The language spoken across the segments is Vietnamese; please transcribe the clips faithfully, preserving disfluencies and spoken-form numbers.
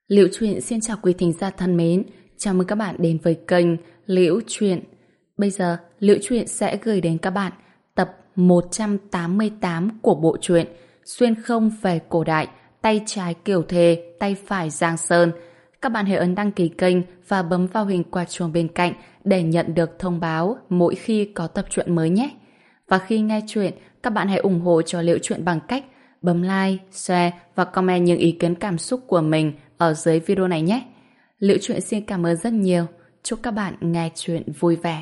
Liễu Chuyện xin chào quý thính giả thân mến, chào mừng các bạn đến với kênh Liễu Chuyện. Bây giờ, Liễu Chuyện sẽ gửi đến các bạn tập một trăm tám mươi tám của bộ truyện Xuyên không về cổ đại, tay trái Kiều Thề, tay phải Giang Sơn. Các bạn hãy ấn đăng ký kênh và bấm vào hình quả chuông bên cạnh để nhận được thông báo mỗi khi có tập truyện mới nhé. Và khi nghe chuyện, các bạn hãy ủng hộ cho Liễu Chuyện bằng cách bấm like, share và comment những ý kiến cảm xúc của mình ở dưới video này nhé. Liễu Chuyện xin cảm ơn rất nhiều. Chúc các bạn nghe chuyện vui vẻ.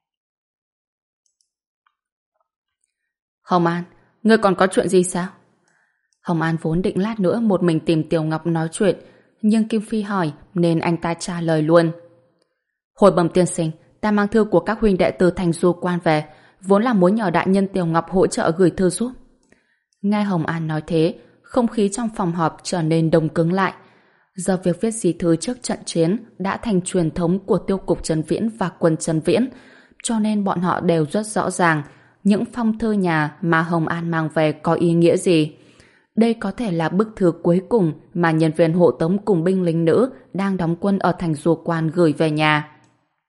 Hồng An, ngươi còn có chuyện gì sao? Hồng An vốn định lát nữa một mình tìm Tiểu Ngọc nói chuyện, nhưng Kim Phi hỏi nên anh ta trả lời luôn. Hồi bẩm tiên sinh, ta mang thư của các huynh đệ từ thành Du Quan về, vốn là muốn nhờ đại nhân Tiểu Ngọc hỗ trợ gửi thư giúp. Nghe Hồng An nói thế, không khí trong phòng họp trở nên đông cứng lại. Giờ việc viết di thư trước trận chiến đã thành truyền thống của tiêu cục Trấn Viễn và quân Trấn Viễn, cho nên bọn họ đều rất rõ ràng những phong thư nhà mà Hồng An mang về có ý nghĩa gì. Đây có thể là bức thư cuối cùng mà nhân viên hộ tống cùng binh lính nữ đang đóng quân ở thành Du Quan gửi về nhà.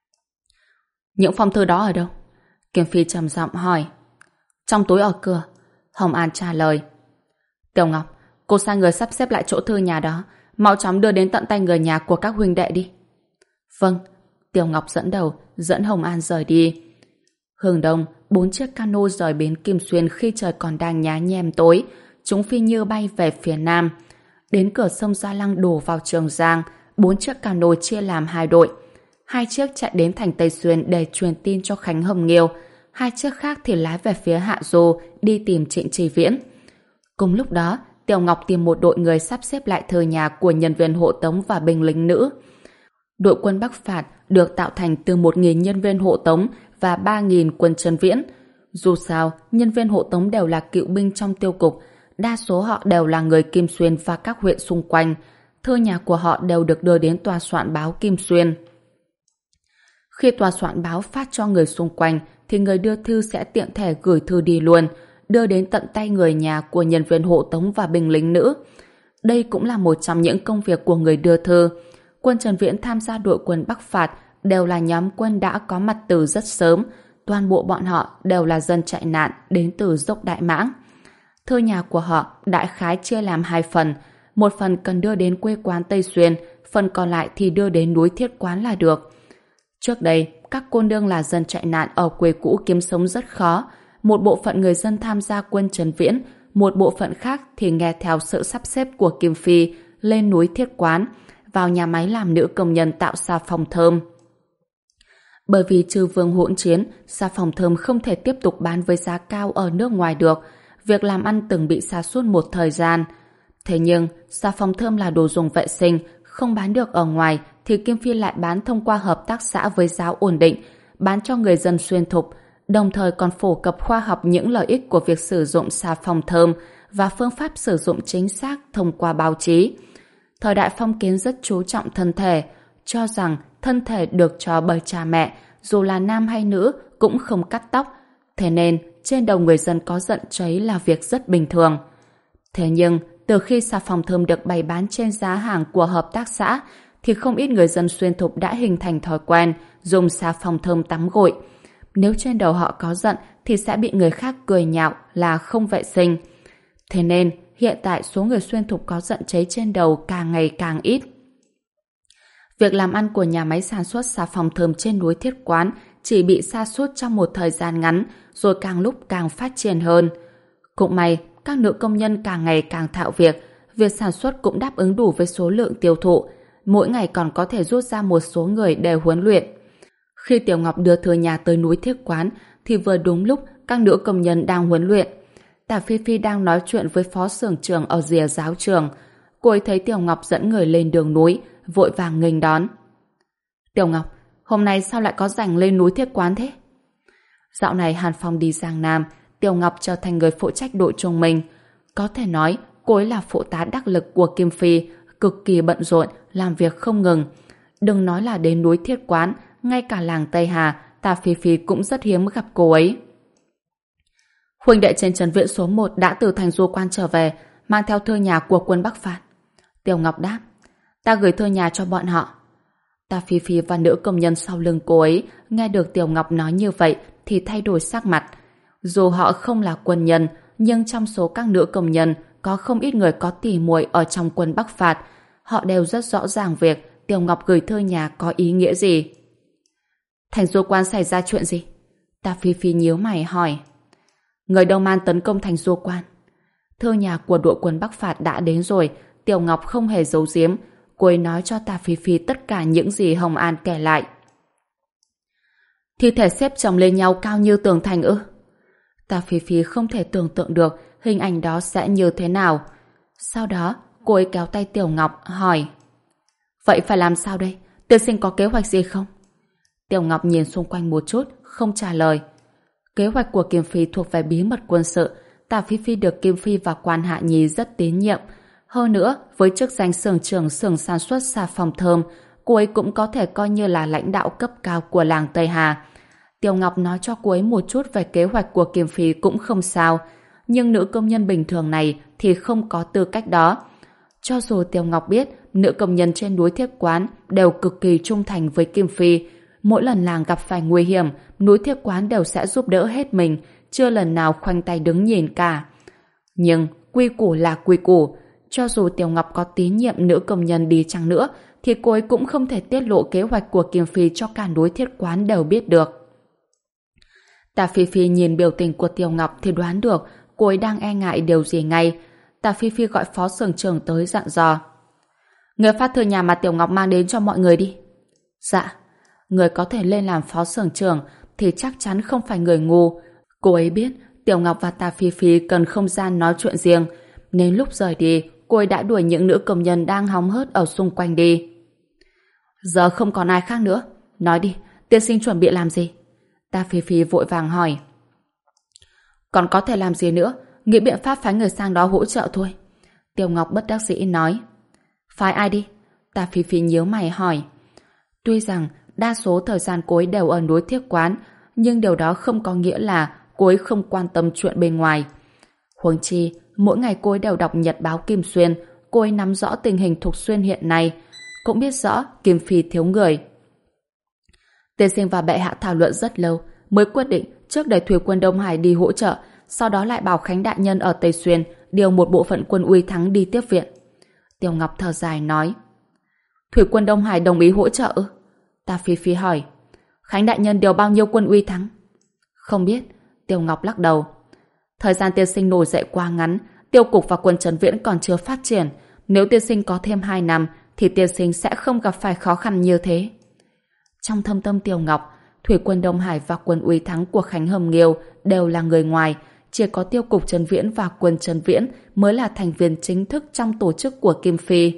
Những phong thư đó ở đâu? Kim Phi trầm giọng hỏi. Trong túi ở cửa. Hồng An trả lời. Tiểu Ngọc, cô sai người sắp xếp lại chỗ thư nhà đó, mau chóng đưa đến tận tay người nhà của các huynh đệ đi. Vâng. Tiểu Ngọc dẫn đầu, dẫn Hồng An rời đi. Hướng đông, bốn chiếc cano rời bến Kim Xuyên khi trời còn đang nhá nhem tối. Chúng phi như bay về phía nam. Đến cửa sông Gia Lăng đổ vào Trường Giang, bốn chiếc cano chia làm hai đội. Hai chiếc chạy đến thành Tây Xuyên để truyền tin cho Khánh Hồng Nghiêu. Hai chiếc khác thì lái về phía Hạ Du đi tìm Trịnh Trì Viễn. Cùng lúc đó, Tiểu Ngọc tìm một đội người sắp xếp lại thờ nhà của nhân viên hộ tống và binh lính nữ. Đội quân Bắc Phạt được tạo thành từ một nghìn nhân viên hộ tống và ba nghìn quân Trấn Viễn. Dù sao, nhân viên hộ tống đều là cựu binh trong tiêu cục, đa số họ đều là người Kim Xuyên và các huyện xung quanh. Thơ nhà của họ đều được đưa đến tòa soạn báo Kim Xuyên. Khi tòa soạn báo phát cho người xung quanh, thì người đưa thư sẽ tiện thể gửi thư đi luôn, đưa đến tận tay người nhà của nhân viên hộ tống và binh lính nữ. Đây cũng là một trong những công việc của người đưa thư. Quân Trần Viễn tham gia đội quân Bắc Phạt đều là nhóm quân đã có mặt từ rất sớm. Toàn bộ bọn họ đều là dân chạy nạn đến từ dốc Đại Mãng. Thư nhà của họ đại khái chia làm hai phần. Một phần cần đưa đến quê quán Tây Xuyên, phần còn lại thì đưa đến núi Thiết Quán là được. Trước đây, các cô nương là dân chạy nạn ở quê cũ kiếm sống rất khó. Một bộ phận người dân tham gia quân Trấn Viễn, một bộ phận khác thì nghe theo sự sắp xếp của Kim Phi lên núi Thiết Quán, vào nhà máy làm nữ công nhân tạo xà phòng thơm. Bởi vì trừ vương hỗn chiến, xà phòng thơm không thể tiếp tục bán với giá cao ở nước ngoài được. Việc làm ăn từng bị sa sút một thời gian. Thế nhưng, xà phòng thơm là đồ dùng vệ sinh, không bán được ở ngoài thì Kim Phi lại bán thông qua hợp tác xã với giá ổn định, bán cho người dân xuyên thục, đồng thời còn phổ cập khoa học những lợi ích của việc sử dụng xà phòng thơm và phương pháp sử dụng chính xác thông qua báo chí. Thời đại phong kiến rất chú trọng thân thể, cho rằng thân thể được cho bởi cha mẹ, dù là nam hay nữ cũng không cắt tóc, thế nên trên đầu người dân có giận cháy là việc rất bình thường. Thế nhưng, từ khi xà phòng thơm được bày bán trên giá hàng của hợp tác xã, thì không ít người dân xuyên thục đã hình thành thói quen dùng xà phòng thơm tắm gội. Nếu trên đầu họ có giận thì sẽ bị người khác cười nhạo là không vệ sinh. Thế nên, hiện tại số người xuyên thục có giận cháy trên đầu càng ngày càng ít. Việc làm ăn của nhà máy sản xuất xà phòng thơm trên núi Thiết Quán chỉ bị sa sút trong một thời gian ngắn, rồi càng lúc càng phát triển hơn. Cũng may, các nữ công nhân càng ngày càng thạo việc, việc sản xuất cũng đáp ứng đủ với số lượng tiêu thụ, mỗi ngày còn có thể rút ra một số người để huấn luyện. Khi Tiểu Ngọc đưa thư nhà tới núi Thiết Quán thì vừa đúng lúc các nữ công nhân đang huấn luyện. Tả Phi Phi đang nói chuyện với phó xưởng trưởng ở rìa giáo trường. Cô ấy thấy Tiểu Ngọc dẫn người lên đường núi, vội vàng nghênh đón. Tiểu Ngọc, hôm nay sao lại có rảnh lên núi Thiết Quán thế? Dạo này Hàn Phong đi Giang Nam, Tiểu Ngọc trở thành người phụ trách đội trung mình. Có thể nói cô ấy là phụ tá đắc lực của Kim Phi, cực kỳ bận rộn, làm việc không ngừng. Đừng nói là đến núi Thiết Quán, ngay cả làng Tây Hà, Tả Phi Phi cũng rất hiếm gặp cô ấy. Huynh đệ trên trấn viện số một đã từ thành Du Quan trở về, mang theo thư nhà của quân Bắc Phạt. Tiểu Ngọc đáp. Ta gửi thư nhà cho bọn họ. Ta Phi Phi và nữ công nhân sau lưng cô ấy nghe được Tiểu Ngọc nói như vậy thì thay đổi sắc mặt. Dù họ không là quân nhân, nhưng trong số các nữ công nhân có không ít người có tỉ muội ở trong quân Bắc Phạt. Họ đều rất rõ ràng việc Tiểu Ngọc gửi thư nhà có ý nghĩa gì. Thành Du Quan xảy ra chuyện gì? Ta Phi Phi nhíu mày hỏi. Người Đông Man tấn công Thành Du Quan. Thư nhà của đội quân Bắc Phạt đã đến rồi. Tiểu Ngọc không hề giấu giếm. Cô ấy nói cho Ta Phi Phi tất cả những gì Hồng An kể lại. Thi thể xếp chồng lên nhau cao như tường thành ư? Ta Phi Phi không thể tưởng tượng được hình ảnh đó sẽ như thế nào. Sau đó, cô ấy kéo tay Tiểu Ngọc hỏi. Vậy phải làm sao đây? Tiên sinh có kế hoạch gì không? Tiểu Ngọc nhìn xung quanh một chút, không trả lời. Kế hoạch của Kim Phi thuộc về bí mật quân sự. Ta Phi Phi được Kim Phi và Quan Hạ Nhi rất tín nhiệm. Hơn nữa, với chức danh xưởng trưởng xưởng sản xuất xà phòng thơm, cô ấy cũng có thể coi như là lãnh đạo cấp cao của làng Tây Hà. Tiểu Ngọc nói cho cô ấy một chút về kế hoạch của Kim Phi cũng không sao, nhưng nữ công nhân bình thường này thì không có tư cách đó. Cho dù Tiểu Ngọc biết nữ công nhân trên núi Thiếp Quán đều cực kỳ trung thành với Kim Phi, mỗi lần làng gặp phải nguy hiểm, núi Thiếp Quán đều sẽ giúp đỡ hết mình, chưa lần nào khoanh tay đứng nhìn cả. Nhưng quy củ là quy củ, cho dù Tiểu Ngọc có tín nhiệm nữ công nhân đi chăng nữa, thì cô ấy cũng không thể tiết lộ kế hoạch của Kim Phi cho cả núi Thiết Quán đều biết được. Tà Phi Phi nhìn biểu tình của Tiểu Ngọc thì đoán được cô ấy đang e ngại điều gì ngay. Tà Phi Phi gọi phó xưởng trưởng tới dặn dò. Người phát thư nhà mà Tiểu Ngọc mang đến cho mọi người đi. Dạ. Người có thể lên làm phó xưởng trưởng thì chắc chắn không phải người ngu. Cô ấy biết Tiểu Ngọc và Tà Phi Phi cần không gian nói chuyện riêng, nên lúc rời đi cô ấy đã đuổi những nữ công nhân đang hóng hớt ở xung quanh đi. Giờ không còn ai khác nữa. Nói đi, tiên sinh chuẩn bị làm gì? Ta Phi Phi vội vàng hỏi. Còn có thể làm gì nữa? Nghĩ biện pháp phái người sang đó hỗ trợ thôi. Tiểu Ngọc bất đắc dĩ nói. Phái ai đi? Ta Phi Phi nhíu mày hỏi. Tuy rằng đa số thời gian cô ấy đều ở núi Thiếp Quán, nhưng điều đó không có nghĩa là cô ấy không quan tâm chuyện bên ngoài. Huống chi, mỗi ngày cô ấy đều đọc nhật báo Kim Xuyên, cô ấy nắm rõ tình hình Thục Xuyên hiện nay, cũng biết rõ Kim Phi thiếu người. Tiên sinh và bệ hạ thảo luận rất lâu, mới quyết định trước đẩy thủy quân Đông Hải đi hỗ trợ, sau đó lại bảo Khánh đại nhân ở Tây Xuyên điều một bộ phận quân Uy Thắng đi tiếp viện. Tiểu Ngọc thở dài nói. Thủy quân Đông Hải đồng ý hỗ trợ ư? Ta Phi Phi hỏi. Khánh đại nhân điều bao nhiêu quân Uy Thắng? Không biết. Tiểu Ngọc lắc đầu. Thời gian tiên sinh nổi dậy quá ngắn, tiêu cục và quân Trấn Viễn còn chưa phát triển. Nếu tiên sinh có thêm hai năm, thì tiên sinh sẽ không gặp phải khó khăn như thế. Trong thâm tâm Tiểu Ngọc, thủy quân Đông Hải và quân Uy Thắng của Khánh Hầm Nghiêu đều là người ngoài, chỉ có tiêu cục Trấn Viễn và quân Trấn Viễn mới là thành viên chính thức trong tổ chức của Kim Phi.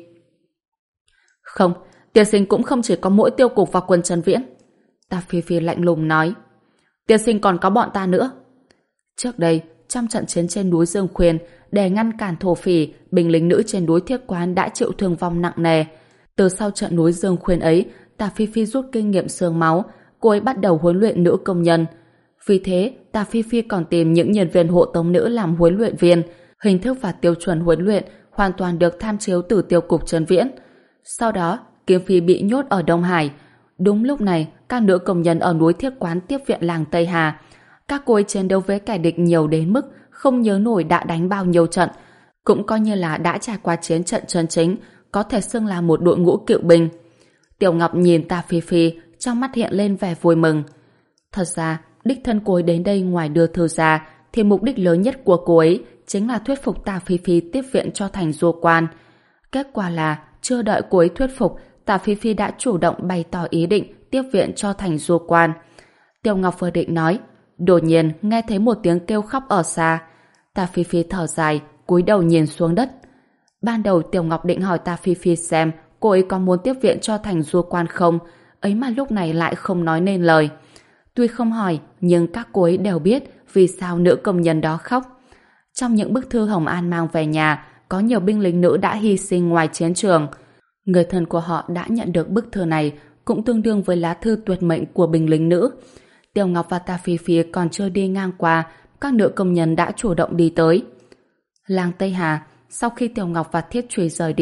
Không, tiên sinh cũng không chỉ có mỗi tiêu cục và quân Trấn Viễn. Ta Phi Phi lạnh lùng nói. Tiên sinh còn có bọn ta nữa. Trước đây, trong trận chiến trên núi Dương Khuyên, để ngăn cản thổ phỉ, binh lính nữ trên núi Thiếp Quán đã chịu thương vong nặng nề. Từ sau trận núi Dương Khuyên ấy, Tà Phi Phi rút kinh nghiệm xương máu, cô ấy bắt đầu huấn luyện nữ công nhân. Vì thế, Tà Phi Phi còn tìm những nhân viên hộ tống nữ làm huấn luyện viên. Hình thức và tiêu chuẩn huấn luyện hoàn toàn được tham chiếu từ tiêu cục Trấn Viễn. Sau đó, Kim Phi bị nhốt ở Đông Hải. Đúng lúc này, các nữ công nhân ở núi Thiếp Quán tiếp viện làng Tây Hà. Các cô ấy chiến đấu với kẻ địch nhiều đến mức không nhớ nổi đã đánh bao nhiêu trận, cũng coi như là đã trải qua chiến trận chân chính, có thể xưng là một đội ngũ cựu binh. Tiểu Ngọc nhìn Tà Phi Phi, trong mắt hiện lên vẻ vui mừng. Thật ra, đích thân cô ấy đến đây ngoài đưa thư ra, thì mục đích lớn nhất của cô ấy chính là thuyết phục Tà Phi Phi tiếp viện cho thành Du Quan. Kết quả là, chưa đợi cô ấy thuyết phục, Tà Phi Phi đã chủ động bày tỏ ý định tiếp viện cho thành Du Quan. Tiểu Ngọc vừa định nói, đột nhiên nghe thấy một tiếng kêu khóc ở xa. Tà Phi Phi thở dài, cúi đầu nhìn xuống đất. Ban đầu Tiểu Ngọc định hỏi Tà Phi Phi xem cô ấy có muốn tiếp viện cho thành Du Quan không, ấy mà lúc này lại không nói nên lời. Tuy không hỏi, nhưng các cô ấy đều biết vì sao nữ công nhân đó khóc. Trong những bức thư Hồng An mang về nhà, có nhiều binh lính nữ đã hy sinh ngoài chiến trường. Người thân của họ đã nhận được bức thư này, cũng tương đương với lá thư tuyệt mệnh của binh lính nữ. Tiểu Ngọc và Tà Phi Phi còn chưa đi ngang qua, các nữ công nhân đã chủ động đi tới. Làng Tây Hà, sau khi Tiểu Ngọc và Thiết Trùy rời đi,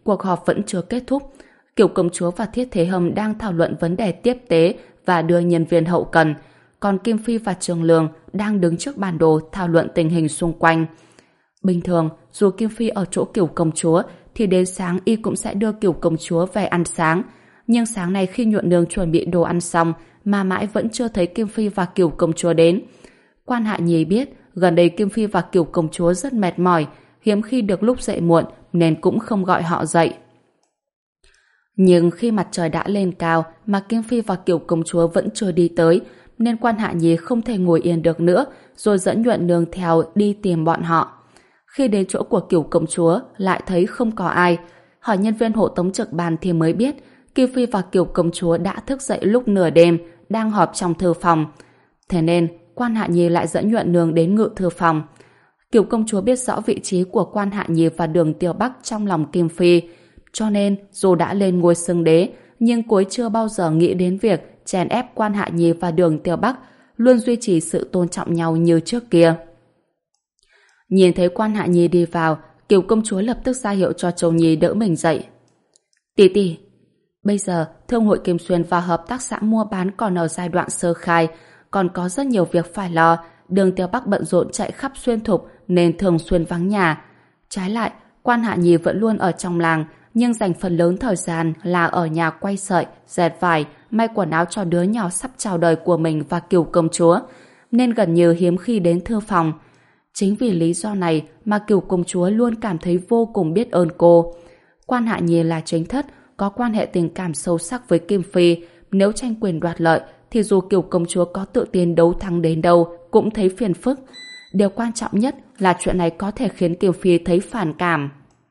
cuộc họp vẫn chưa kết thúc. Kiều công chúa và Thiết Thế Hâm đang thảo luận vấn đề tiếp tế và đưa nhân viên hậu cần, còn Kim Phi và Trường Lương đang đứng trước bản đồ thảo luận tình hình xung quanh. Bình thường, dù Kim Phi ở chỗ Kiều công chúa thì đến sáng y cũng sẽ đưa Kiều công chúa về ăn sáng, nhưng sáng nay khi Nhuận Nương chuẩn bị đồ ăn xong mà mãi vẫn chưa thấy Kim Phi và Kiều công chúa đến. Quan Hạ Nhi biết gần đây Kim Phi và Kiều công chúa rất mệt mỏi, hiếm khi được lúc dậy muộn nên cũng không gọi họ dậy. Nhưng khi mặt trời đã lên cao mà Kim Phi và Kiều công chúa vẫn chưa đi tới, nên Quan Hạ Nhi không thể ngồi yên được nữa, rồi dẫn Nhuận Nương theo đi tìm bọn họ. Khi đến chỗ của Kiều công chúa lại thấy không có ai, hỏi nhân viên hộ tống trực ban thì mới biết Kim Phi và Kiều công chúa đã thức dậy lúc nửa đêm, đang họp trong thư phòng. Thế nên Quan Hạ Nhi lại dẫn Nhuận Nương đến ngự thư phòng. Kiều công chúa biết rõ vị trí của Quan Hạ Nhi và Đường Tiêu Bắc trong lòng Kim Phi, cho nên dù đã lên ngôi xưng đế, nhưng cô ấy chưa bao giờ nghĩ đến việc chèn ép Quan Hạ Nhi và Đường Tiêu Bắc, luôn duy trì sự tôn trọng nhau như trước kia. Nhìn thấy Quan Hạ Nhi đi vào, Kiều công chúa lập tức ra hiệu cho Châu Nhi đỡ mình dậy. Tỷ tỷ, bây giờ Thương hội Kim Xuyên và hợp tác xã mua bán còn ở giai đoạn sơ khai, còn có rất nhiều việc phải lo. Đường Tiêu Bắc bận rộn chạy khắp xuyên thục nên thường xuyên vắng nhà. Trái lại, Quan Hạ Nhi vẫn luôn ở trong làng, nhưng dành phần lớn thời gian là ở nhà quay sợi, dệt vải, may quần áo cho đứa nhỏ sắp chào đời của mình và Kiều công chúa, nên gần như hiếm khi đến thư phòng. Chính vì lý do này mà Kiều công chúa luôn cảm thấy vô cùng biết ơn cô. Quan Hạ Nhi là chính thất, có quan hệ tình cảm sâu sắc với Kim Phi, nếu tranh quyền đoạt lợi thì dù Kiều công chúa có tự tin đấu thắng đến đâu cũng thấy phiền phức. Điều quan trọng nhất là chuyện này có thể khiến Kiều Phi thấy phản cảm.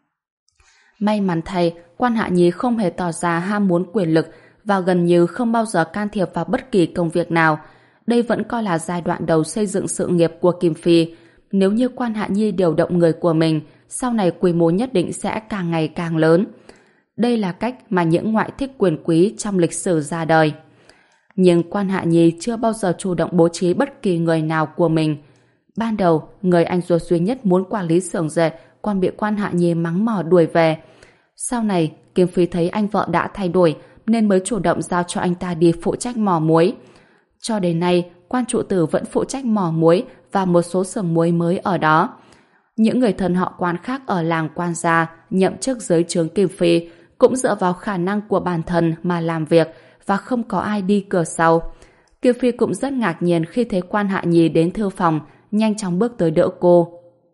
May mắn thay, Quan Hạ Nhi không hề tỏ ra ham muốn quyền lực và gần như không bao giờ can thiệp vào bất kỳ công việc nào. Đây vẫn coi là giai đoạn đầu xây dựng sự nghiệp của Kim Phi. Nếu như Quan Hạ Nhi điều động người của mình, sau này quy mô nhất định sẽ càng ngày càng lớn. Đây là cách mà những ngoại thích quyền quý trong lịch sử ra đời. Nhưng Quan Hạ Nhi chưa bao giờ chủ động bố trí bất kỳ người nào của mình. Ban đầu, người anh ruột duy nhất muốn quản lý xưởng dệt còn bị Quan Hạ Nhi mắng mỏ đuổi về. Sau này, Kim Phi thấy anh vợ đã thay đổi nên mới chủ động giao cho anh ta đi phụ trách mỏ muối. Cho đến nay, Quan trụ tử vẫn phụ trách mỏ muối và một số xưởng muối mới ở đó. Những người thân họ Quan khác ở làng Quan gia nhậm chức dưới trướng Kim Phi cũng dựa vào khả năng của bản thân mà làm việc và không có ai đi cửa sau. Kim Phi cũng rất ngạc nhiên khi thấy Quan Hạ Nhi đến thư phòng, nhanh chóng bước tới đỡ cô.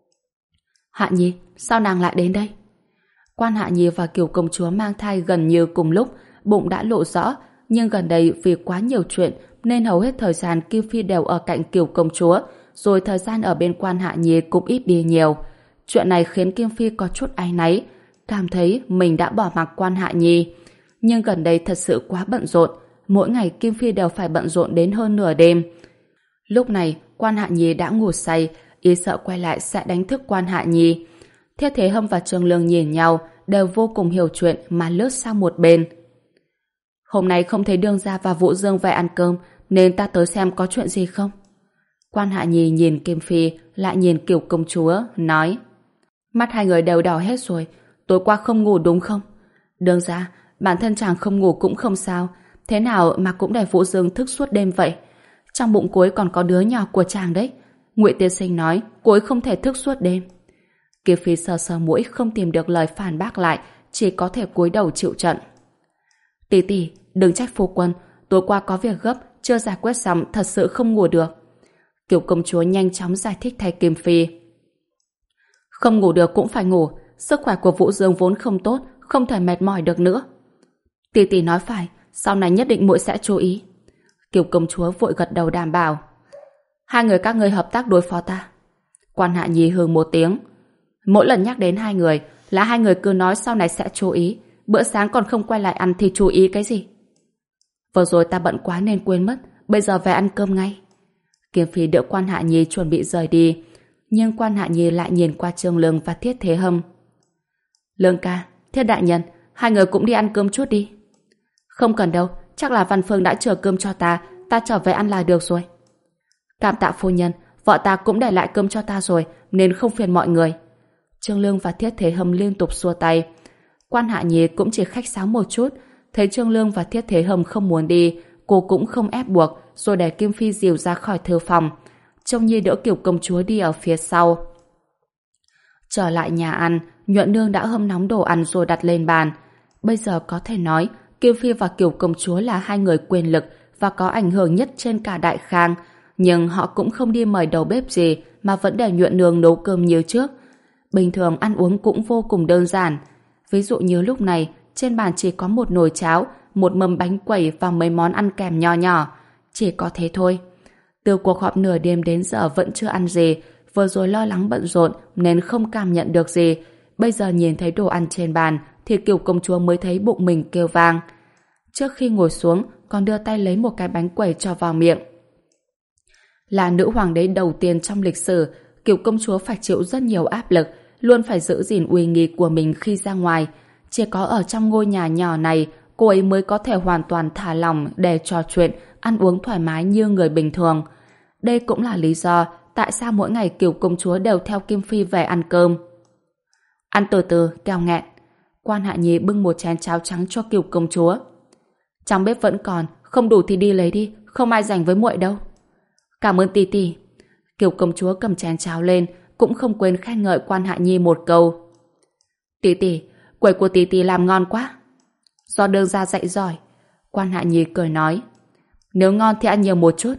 Hạ Nhi, sao nàng lại đến đây? Quan Hạ Nhi và Kiều công chúa mang thai gần như cùng lúc, bụng đã lộ rõ, nhưng gần đây vì quá nhiều chuyện nên hầu hết thời gian Kim Phi đều ở cạnh Kiều công chúa, rồi thời gian ở bên Quan Hạ Nhi cũng ít đi nhiều. Chuyện này khiến Kim Phi có chút áy náy, cảm thấy mình đã bỏ mặc Quan Hạ Nhi. Nhưng gần đây thật sự quá bận rộn, mỗi ngày Kim Phi đều phải bận rộn đến hơn nửa đêm. Lúc này, Quan Hạ Nhi đã ngủ say, ý sợ quay lại sẽ đánh thức Quan Hạ Nhi. Thiết Thế Hâm và Trường Lương nhìn nhau, đều vô cùng hiểu chuyện mà lướt sang một bên. Hôm nay không thấy Đương gia và Vũ Dương về ăn cơm, nên ta tới xem có chuyện gì không? Quan Hạ Nhi nhìn Kim Phi, lại nhìn Kiều công chúa, nói: Mắt hai người đều đỏ hết rồi, tối qua không ngủ đúng không? Đương gia, bản thân chàng không ngủ cũng không sao, thế nào mà cũng để Vũ Dương thức suốt đêm vậy? Trong bụng cô ấy còn có đứa nhỏ của chàng đấy. Ngụy tiên sinh nói cô ấy không thể thức suốt đêm. Kim Phi sờ sờ mũi không tìm được lời phản bác lại, chỉ có thể cúi đầu chịu trận. Tỷ tỷ, đừng trách phu quân, tối qua có việc gấp, chưa giải quyết xong, thật sự không ngủ được. Kiều công chúa nhanh chóng giải thích thay Kim Phi. Không ngủ được cũng phải ngủ, sức khỏe của Vũ Dương vốn không tốt, không thể mệt mỏi được nữa. Tỷ tỷ nói phải, sau này nhất định muội sẽ chú ý. Kiều công chúa vội gật đầu đảm bảo. Hai người các ngươi hợp tác đối phó ta. Quan Hạ Nhi hừ một tiếng. Mỗi lần nhắc đến hai người là hai người cứ nói sau này sẽ chú ý, bữa sáng còn không quay lại ăn thì chú ý cái gì? Vừa rồi ta bận quá nên quên mất, bây giờ về ăn cơm ngay. Kim Phi đỡ Quan Hạ Nhi chuẩn bị rời đi, nhưng Quan Hạ Nhi lại nhìn qua Trường Lương và Thiết Thế Hâm. Lương ca, Thiết đại nhân, hai người cũng đi ăn cơm chút đi. Không cần đâu, chắc là Văn Phương đã chờ cơm cho ta, ta trở về ăn là được rồi. Cảm tạ phu nhân, vợ ta cũng để lại cơm cho ta rồi, nên không phiền mọi người. Trương Lương và Thiết Thế Hâm liên tục xua tay. Quan Hạ Nhi cũng chỉ khách sáo một chút, thấy Trương Lương và Thiết Thế Hồng không muốn đi, cô cũng không ép buộc, rồi để Kim Phi dìu ra khỏi thư phòng. Trông Nhi đỡ Kiều công chúa đi ở phía sau. Trở lại nhà ăn, Nhuận Nương đã hâm nóng đồ ăn rồi đặt lên bàn. Bây giờ có thể nói, Kim Phi và Kiều công chúa là hai người quyền lực và có ảnh hưởng nhất trên cả Đại Khang, nhưng họ cũng không đi mời đầu bếp gì mà vẫn để Nhuận Nương nấu cơm như trước. Bình thường ăn uống cũng vô cùng đơn giản. Ví dụ như lúc này, trên bàn chỉ có một nồi cháo, một mâm bánh quẩy và mấy món ăn kèm nho nhỏ. Chỉ có thế thôi. Từ cuộc họp nửa đêm đến giờ vẫn chưa ăn gì, vừa rồi lo lắng bận rộn nên không cảm nhận được gì. Bây giờ nhìn thấy đồ ăn trên bàn thì Kiều công chúa mới thấy bụng mình kêu vang. Trước khi ngồi xuống, còn đưa tay lấy một cái bánh quẩy cho vào miệng. Là nữ hoàng đế đầu tiên trong lịch sử, Kiều công chúa phải chịu rất nhiều áp lực, luôn phải giữ gìn uy nghi của mình khi ra ngoài. Chỉ có ở trong ngôi nhà nhỏ này, cô ấy mới có thể hoàn toàn thả lỏng để trò chuyện, ăn uống thoải mái như người bình thường. Đây cũng là lý do tại sao mỗi ngày Kiều công chúa đều theo Kim Phi về ăn cơm. Ăn từ từ, kẻo nghẹn. Quan Hạ Nhi bưng một chén cháo trắng cho Kiều công chúa. Trong bếp vẫn còn, không đủ thì đi lấy đi, không ai dành với muội đâu. Cảm ơn tỷ tỷ. Kiều công chúa cầm chén cháo lên, cũng không quên khen ngợi Quan Hạ Nhi một câu. Tỷ tỷ, quẩy của tỷ tỷ làm ngon quá. Do đương gia dạy giỏi. Quan Hạ Nhi cười nói. Nếu ngon thì ăn nhiều một chút.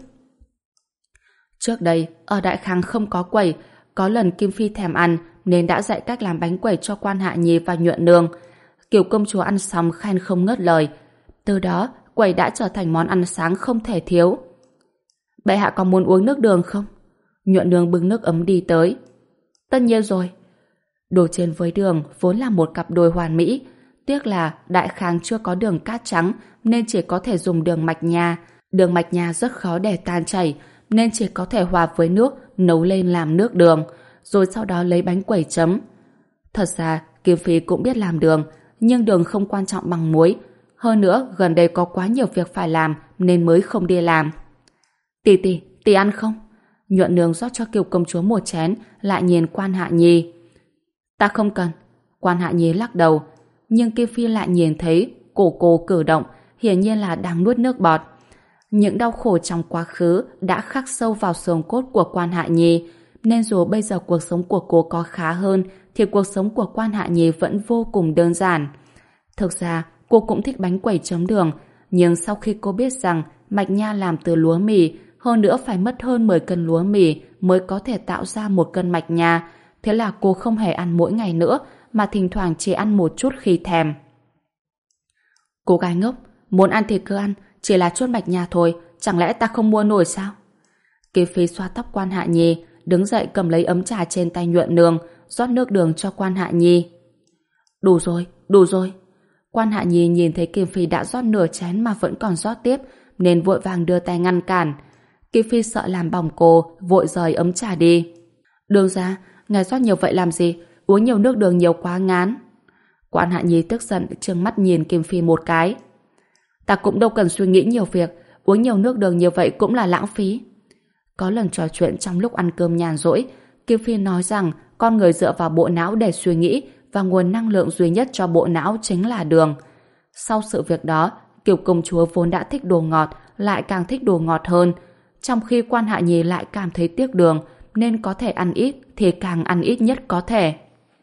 Trước đây, ở Đại Khang không có quẩy, có lần Kim Phi thèm ăn nên đã dạy cách làm bánh quẩy cho Quan Hạ Nhi và Nhuận Nương. Kiều công chúa ăn xong khen không ngớt lời. Từ đó, quẩy đã trở thành món ăn sáng không thể thiếu. Bệ hạ có muốn uống nước đường không? Nhuận Nương bưng nước ấm đi tới. Tất nhiên rồi. Đồ chiên với đường vốn là một cặp đôi hoàn mỹ. Tiếc là Đại Khang chưa có đường cát trắng nên chỉ có thể dùng đường mạch nha. Đường mạch nha rất khó để tan chảy nên chỉ có thể hòa với nước nấu lên làm nước đường, rồi sau đó lấy bánh quẩy chấm. Thật ra Kim Phi cũng biết làm đường, nhưng đường không quan trọng bằng muối. Hơn nữa gần đây có quá nhiều việc phải làm nên mới không đi làm. Tỷ tỷ, tỷ ăn không? Nhuận Nương rót cho Kiều công chúa một chén, lại nhìn Quan Hạ Nhi. Ta không cần. Quan Hạ Nhi lắc đầu, nhưng Kim Phi lại nhìn thấy cổ cô cử động, hiển nhiên là đang nuốt nước bọt. Những đau khổ trong quá khứ đã khắc sâu vào xương cốt của Quan Hạ Nhi, nên dù bây giờ cuộc sống của cô có khá hơn, thì cuộc sống của Quan Hạ Nhi vẫn vô cùng đơn giản. Thực ra, cô cũng thích bánh quẩy chấm đường, nhưng sau khi cô biết rằng mạch nha làm từ lúa mì, hơn nữa phải mất hơn mười cân lúa mì mới có thể tạo ra một cân mạch nha, thế là cô không hề ăn mỗi ngày nữa, mà thỉnh thoảng chỉ ăn một chút khi thèm. Cô gái ngốc, muốn ăn thì cứ ăn, chỉ là chút mạch nha thôi, chẳng lẽ ta không mua nổi sao? Kim Phi xoa tóc Quan Hạ Nhi, đứng dậy cầm lấy ấm trà trên tay Nhuận Nương, rót nước đường cho Quan Hạ Nhi. Đủ rồi, đủ rồi. Quan Hạ Nhi nhìn thấy Kim Phi đã rót nửa chén mà vẫn còn rót tiếp, nên vội vàng đưa tay ngăn cản. Kim Phi sợ làm bỏng cô, vội rời ấm trà đi. Đường ra, ngài rót nhiều vậy làm gì? Uống nhiều nước đường nhiều quá ngán. Quan Hạ Nhi tức giận trừng mắt nhìn Kim Phi một cái. Ta cũng đâu cần suy nghĩ nhiều việc, uống nhiều nước đường như vậy cũng là lãng phí. Có lần trò chuyện trong lúc ăn cơm nhàn rỗi, Kim Phi nói rằng con người dựa vào bộ não để suy nghĩ và nguồn năng lượng duy nhất cho bộ não chính là đường. Sau sự việc đó, Kiều công chúa vốn đã thích đồ ngọt lại càng thích đồ ngọt hơn, trong khi Quan Hạ Nhi lại cảm thấy tiếc đường nên có thể ăn ít thì càng ăn ít nhất có thể.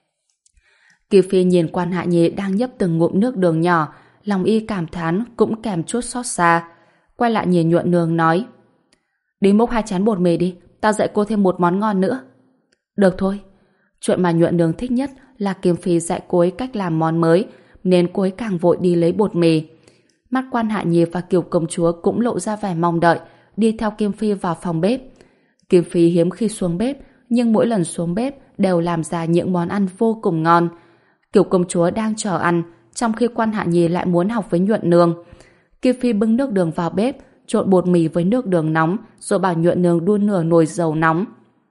Kim Phi nhìn Quan Hạ Nhi đang nhấp từng ngụm nước đường nhỏ, lòng y cảm thán cũng kèm chút xót xa. Quay lại nhìn Nhuận Nương nói: Đi múc hai chén bột mì đi, tao dạy cô thêm một món ngon nữa. Được thôi. Chuyện mà Nhuận Nương thích nhất là Kim Phi dạy cô ấy cách làm món mới, nên cô ấy càng vội đi lấy bột mì. Mắt Quan Hạ Nhi và Kiều công chúa cũng lộ ra vẻ mong đợi, đi theo Kim Phi vào phòng bếp. Kim Phi hiếm khi xuống bếp, nhưng mỗi lần xuống bếp đều làm ra những món ăn vô cùng ngon. Kiều công chúa đang chờ ăn, trong khi Quan Hạ Nhi lại muốn học với Nhuận Nương. Kim Phi bưng nước đường vào bếp, trộn bột mì với nước đường nóng, rồi bảo Nhuận Nương đun nửa nồi dầu nóng.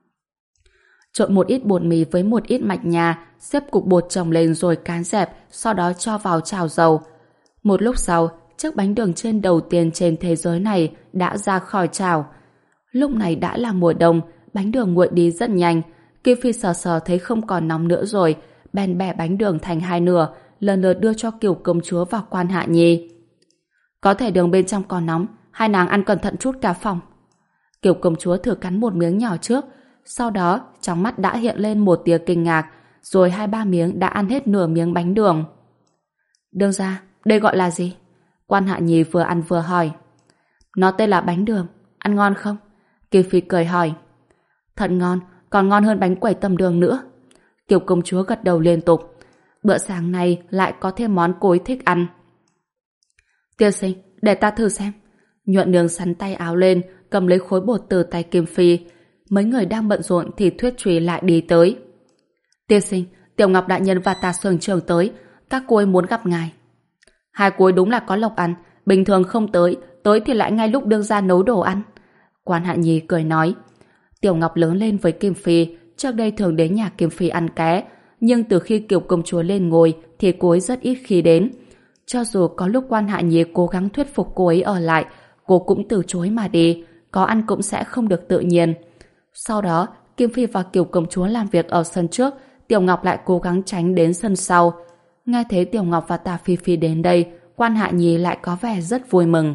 Trộn một ít bột mì với một ít mạch nha, xếp cục bột chồng lên rồi cán dẹp, sau đó cho vào chảo dầu. Một lúc sau, chiếc bánh đường chiên đầu tiên trên thế giới này đã ra khỏi chảo. Lúc này đã là mùa đông, bánh đường nguội đi rất nhanh. Kim Phi sờ sờ thấy không còn nóng nữa rồi, bèn bẻ bánh đường thành hai nửa, lần lượt đưa cho Kiều công chúa và Quan Hạ Nhi. Có thể đường bên trong còn nóng, hai nàng ăn cẩn thận chút cả phòng. Kiều công chúa thử cắn một miếng nhỏ trước, sau đó trong mắt đã hiện lên một tia kinh ngạc, rồi hai ba miếng đã ăn hết nửa miếng bánh đường. Đương gia, đây gọi là gì? Quan Hạ Nhi vừa ăn vừa hỏi. Nó tên là bánh đường, ăn ngon không? Kiều Phi cười hỏi. Thật ngon, còn ngon hơn bánh quẩy tầm đường nữa. Kiều công chúa gật đầu liên tục. Bữa sáng này lại có thêm món cô ấy thích ăn. Tiên sinh, để ta thử xem. Nhuận nương sắn tay áo lên, cầm lấy khối bột từ tay Kim Phi. Mấy người đang bận rộn thì Thuyết Trùy lại đi tới. Tiên sinh, Tiểu Ngọc đại nhân và Tà Sường trưởng tới, các cô ấy muốn gặp ngài. Hai cô ấy đúng là có lộc ăn, bình thường không tới, tới thì lại ngay lúc đương gia nấu đồ ăn. Quan Hạ Nhi cười nói. Tiểu Ngọc lớn lên với Kim Phi, trước đây thường đến nhà Kim Phi ăn ké, nhưng từ khi Kiều công chúa lên ngôi thì cô ấy rất ít khi đến. Cho dù có lúc Quan Hạ Nhi cố gắng thuyết phục cô ấy ở lại, cô cũng từ chối mà đi, có ăn cũng sẽ không được tự nhiên. Sau đó, Kim Phi và Kiều công chúa làm việc ở sân trước, Tiểu Ngọc lại cố gắng tránh đến sân sau. Nghe thấy Tiểu Ngọc và Tà Phi Phi đến đây, Quan Hạ Nhi lại có vẻ rất vui mừng.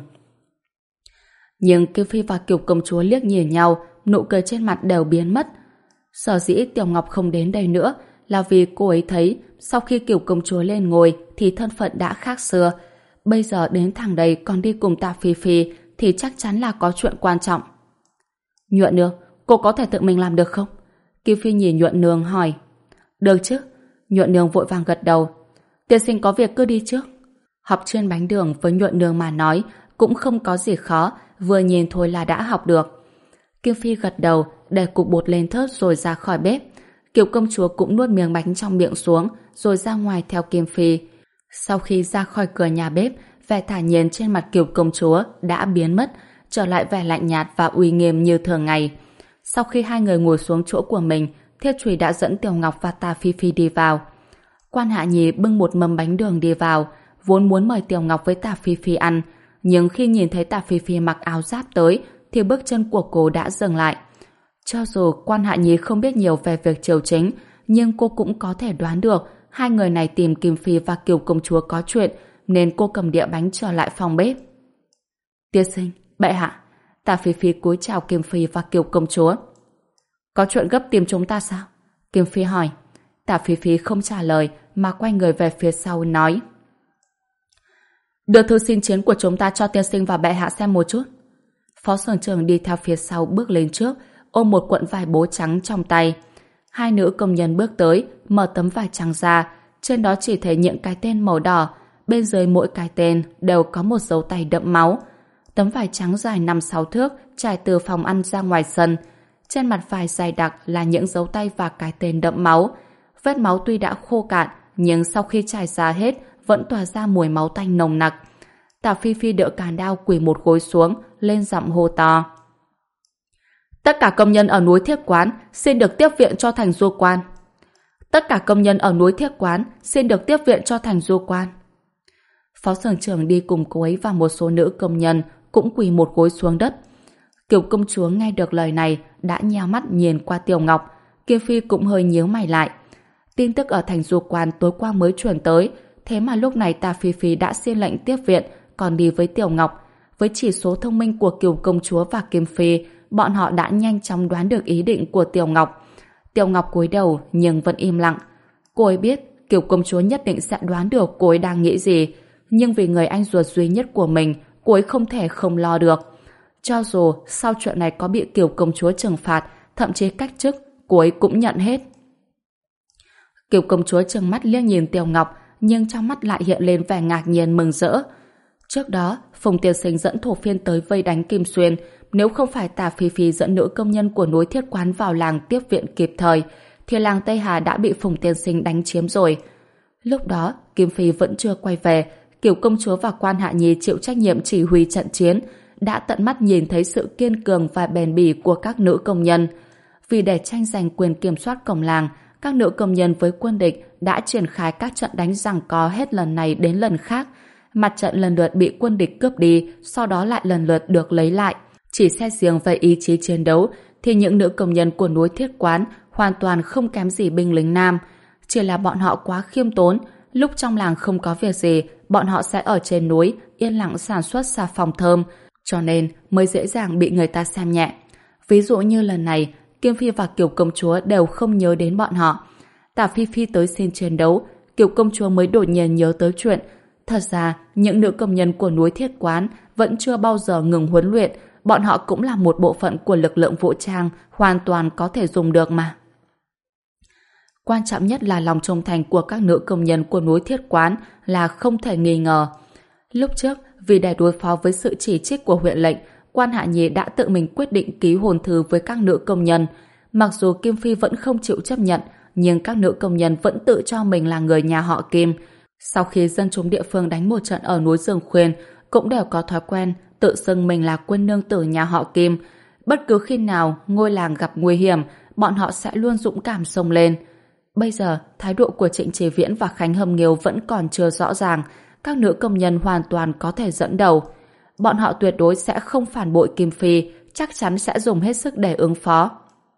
Nhưng Kim Phi và Kiều công chúa liếc nhìn nhau, nụ cười trên mặt đều biến mất. Sở dĩ Tiểu Ngọc không đến đây nữa là vì cô ấy thấy sau khi Kiều công chúa lên ngôi thì thân phận đã khác xưa. Bây giờ đến thẳng đây còn đi cùng Tà Phi Phi thì chắc chắn là có chuyện quan trọng. Nhuận nương, cô có thể tự mình làm được không? Kim Phi nhìn Nhuận nương hỏi. Được chứ. Nhuận nương vội vàng gật đầu. Tiên sinh có việc cứ đi trước. Học chiên bánh đường với Nhuận nương mà nói cũng không có gì khó, vừa nhìn thôi là đã học được. Kim Phi gật đầu, để cục bột lên thớt rồi ra khỏi bếp. Kiều công chúa cũng nuốt miếng bánh trong miệng xuống, rồi ra ngoài theo Kim Phi. Sau khi ra khỏi cửa nhà bếp, vẻ thản nhiên trên mặt Kiều công chúa đã biến mất, trở lại vẻ lạnh nhạt và uy nghiêm như thường ngày. Sau khi hai người ngồi xuống chỗ của mình, Thiết Trùy đã dẫn Tiểu Ngọc và Tà Phi Phi đi vào. Quan Hạ Nhi bưng một mâm bánh đường đi vào, vốn muốn mời Tiểu Ngọc với Tà Phi Phi ăn, nhưng khi nhìn thấy Tà Phi Phi mặc áo giáp tới, thì bước chân của cô đã dừng lại. Cho dù Quan Hạ Nhi không biết nhiều về việc triều chính, nhưng cô cũng có thể đoán được hai người này tìm Kim Phi và Kiều công chúa có chuyện, nên cô cầm đĩa bánh trở lại phòng bếp. Tiên sinh, bệ hạ. Tà Phi Phi cúi chào Kim Phi và Kiều công chúa. Có chuyện gấp tìm chúng ta sao? Kim Phi hỏi. Tà Phi Phi không trả lời mà quay người về phía sau nói. Đưa thư xin chiến của chúng ta cho tiên sinh và bệ hạ xem một chút. Phó Sưởng Trưởng đi theo phía sau bước lên trước, ôm một cuộn vải bố trắng trong tay. Hai nữ công nhân bước tới, mở tấm vải trắng ra, trên đó chỉ thấy những cái tên màu đỏ, bên dưới mỗi cái tên đều có một dấu tay đẫm máu. Tấm vải trắng dài năm sáu thước trải từ phòng ăn ra ngoài sân. Trên mặt vải dày đặc là những dấu tay và cái tên đẫm máu. Vết máu tuy đã khô cạn, nhưng sau khi trải ra hết vẫn tỏa ra mùi máu tanh nồng nặc. Tà Phi Phi đỡ cán đao quỳ một gối xuống, lên giọng hô to. Tất cả công nhân ở núi Thiết Quán xin được tiếp viện cho thành Du Quan. Tất cả công nhân ở núi Thiết Quán xin được tiếp viện cho thành Du Quan. Phó Sưởng Trưởng đi cùng cô ấy và một số nữ công nhân cũng quỳ một gối xuống đất. Kiều công chúa nghe được lời này đã nheo mắt nhìn qua Tiểu Ngọc. Kim Phi cũng hơi nhíu mày lại. Tin tức ở thành Du Quan tối qua mới truyền tới, thế mà lúc này Tà Phi Phi đã xin lệnh tiếp viện, còn đi với Tiểu Ngọc. Với chỉ số thông minh của Kiều công chúa và Kim Phi, bọn họ đã nhanh chóng đoán được ý định của Tiểu Ngọc. Tiểu Ngọc cúi đầu nhưng vẫn im lặng. Cô ấy biết Kiều công chúa nhất định sẽ đoán được cô ấy đang nghĩ gì, nhưng vì người anh ruột duy nhất của mình, cô ấy không thể không lo được. Cho dù sau chuyện này có bị Kiều công chúa trừng phạt, thậm chí cách chức, cô ấy cũng nhận hết. Kiều công chúa trừng mắt liếc nhìn Tiểu Ngọc, nhưng trong mắt lại hiện lên vẻ ngạc nhiên mừng rỡ. Trước đó, Phùng Tiên Sinh dẫn thổ phiên tới vây đánh Kim Xuyên. Nếu không phải Tà Phi Phi dẫn nữ công nhân của núi Thiết Quán vào làng tiếp viện kịp thời, thì làng Tây Hà đã bị Phùng Tiên Sinh đánh chiếm rồi. Lúc đó, Kim Phi vẫn chưa quay về. Kiều công chúa và Quan Hạ Nhi chịu trách nhiệm chỉ huy trận chiến, đã tận mắt nhìn thấy sự kiên cường và bền bỉ của các nữ công nhân. Vì để tranh giành quyền kiểm soát cổng làng, các nữ công nhân với quân địch đã triển khai các trận đánh giằng co hết lần này đến lần khác. Mặt trận lần lượt bị quân địch cướp đi, sau đó lại lần lượt được lấy lại. Chỉ xét riêng về ý chí chiến đấu, thì những nữ công nhân của núi Thiết Quán hoàn toàn không kém gì binh lính nam. Chỉ là bọn họ quá khiêm tốn, lúc trong làng không có việc gì, bọn họ sẽ ở trên núi, yên lặng sản xuất xà phòng thơm, cho nên mới dễ dàng bị người ta xem nhẹ. Ví dụ như lần này, Kim Phi và Kiều Công Chúa đều không nhớ đến bọn họ. Tả Phi Phi tới xin chiến đấu, Kiều Công Chúa mới đột nhiên nhớ tới chuyện. Thật ra, những nữ công nhân của núi Thiết Quán vẫn chưa bao giờ ngừng huấn luyện, bọn họ cũng là một bộ phận của lực lượng vũ trang, hoàn toàn có thể dùng được mà. Quan trọng nhất là lòng trung thành của các nữ công nhân của núi Thiết Quán là không thể nghi ngờ. Lúc trước, vì để đối phó với sự chỉ trích của huyện lệnh, Quan Hạ Nhi đã tự mình quyết định ký hôn thư với các nữ công nhân. Mặc dù Kim Phi vẫn không chịu chấp nhận, nhưng các nữ công nhân vẫn tự cho mình là người nhà họ Kim. Sau khi dân chúng địa phương đánh một trận ở núi Dương Khuyên, cũng đều có thói quen tự xưng mình là quân nương tử nhà họ Kim. Bất cứ khi nào ngôi làng gặp nguy hiểm, bọn họ sẽ luôn dũng cảm xông lên. Bây giờ, thái độ của Trịnh Chí Viễn và Khánh Hâm Nghiêu vẫn còn chưa rõ ràng, các nữ công nhân hoàn toàn có thể dẫn đầu. Bọn họ tuyệt đối sẽ không phản bội Kim Phi, chắc chắn sẽ dùng hết sức để ứng phó.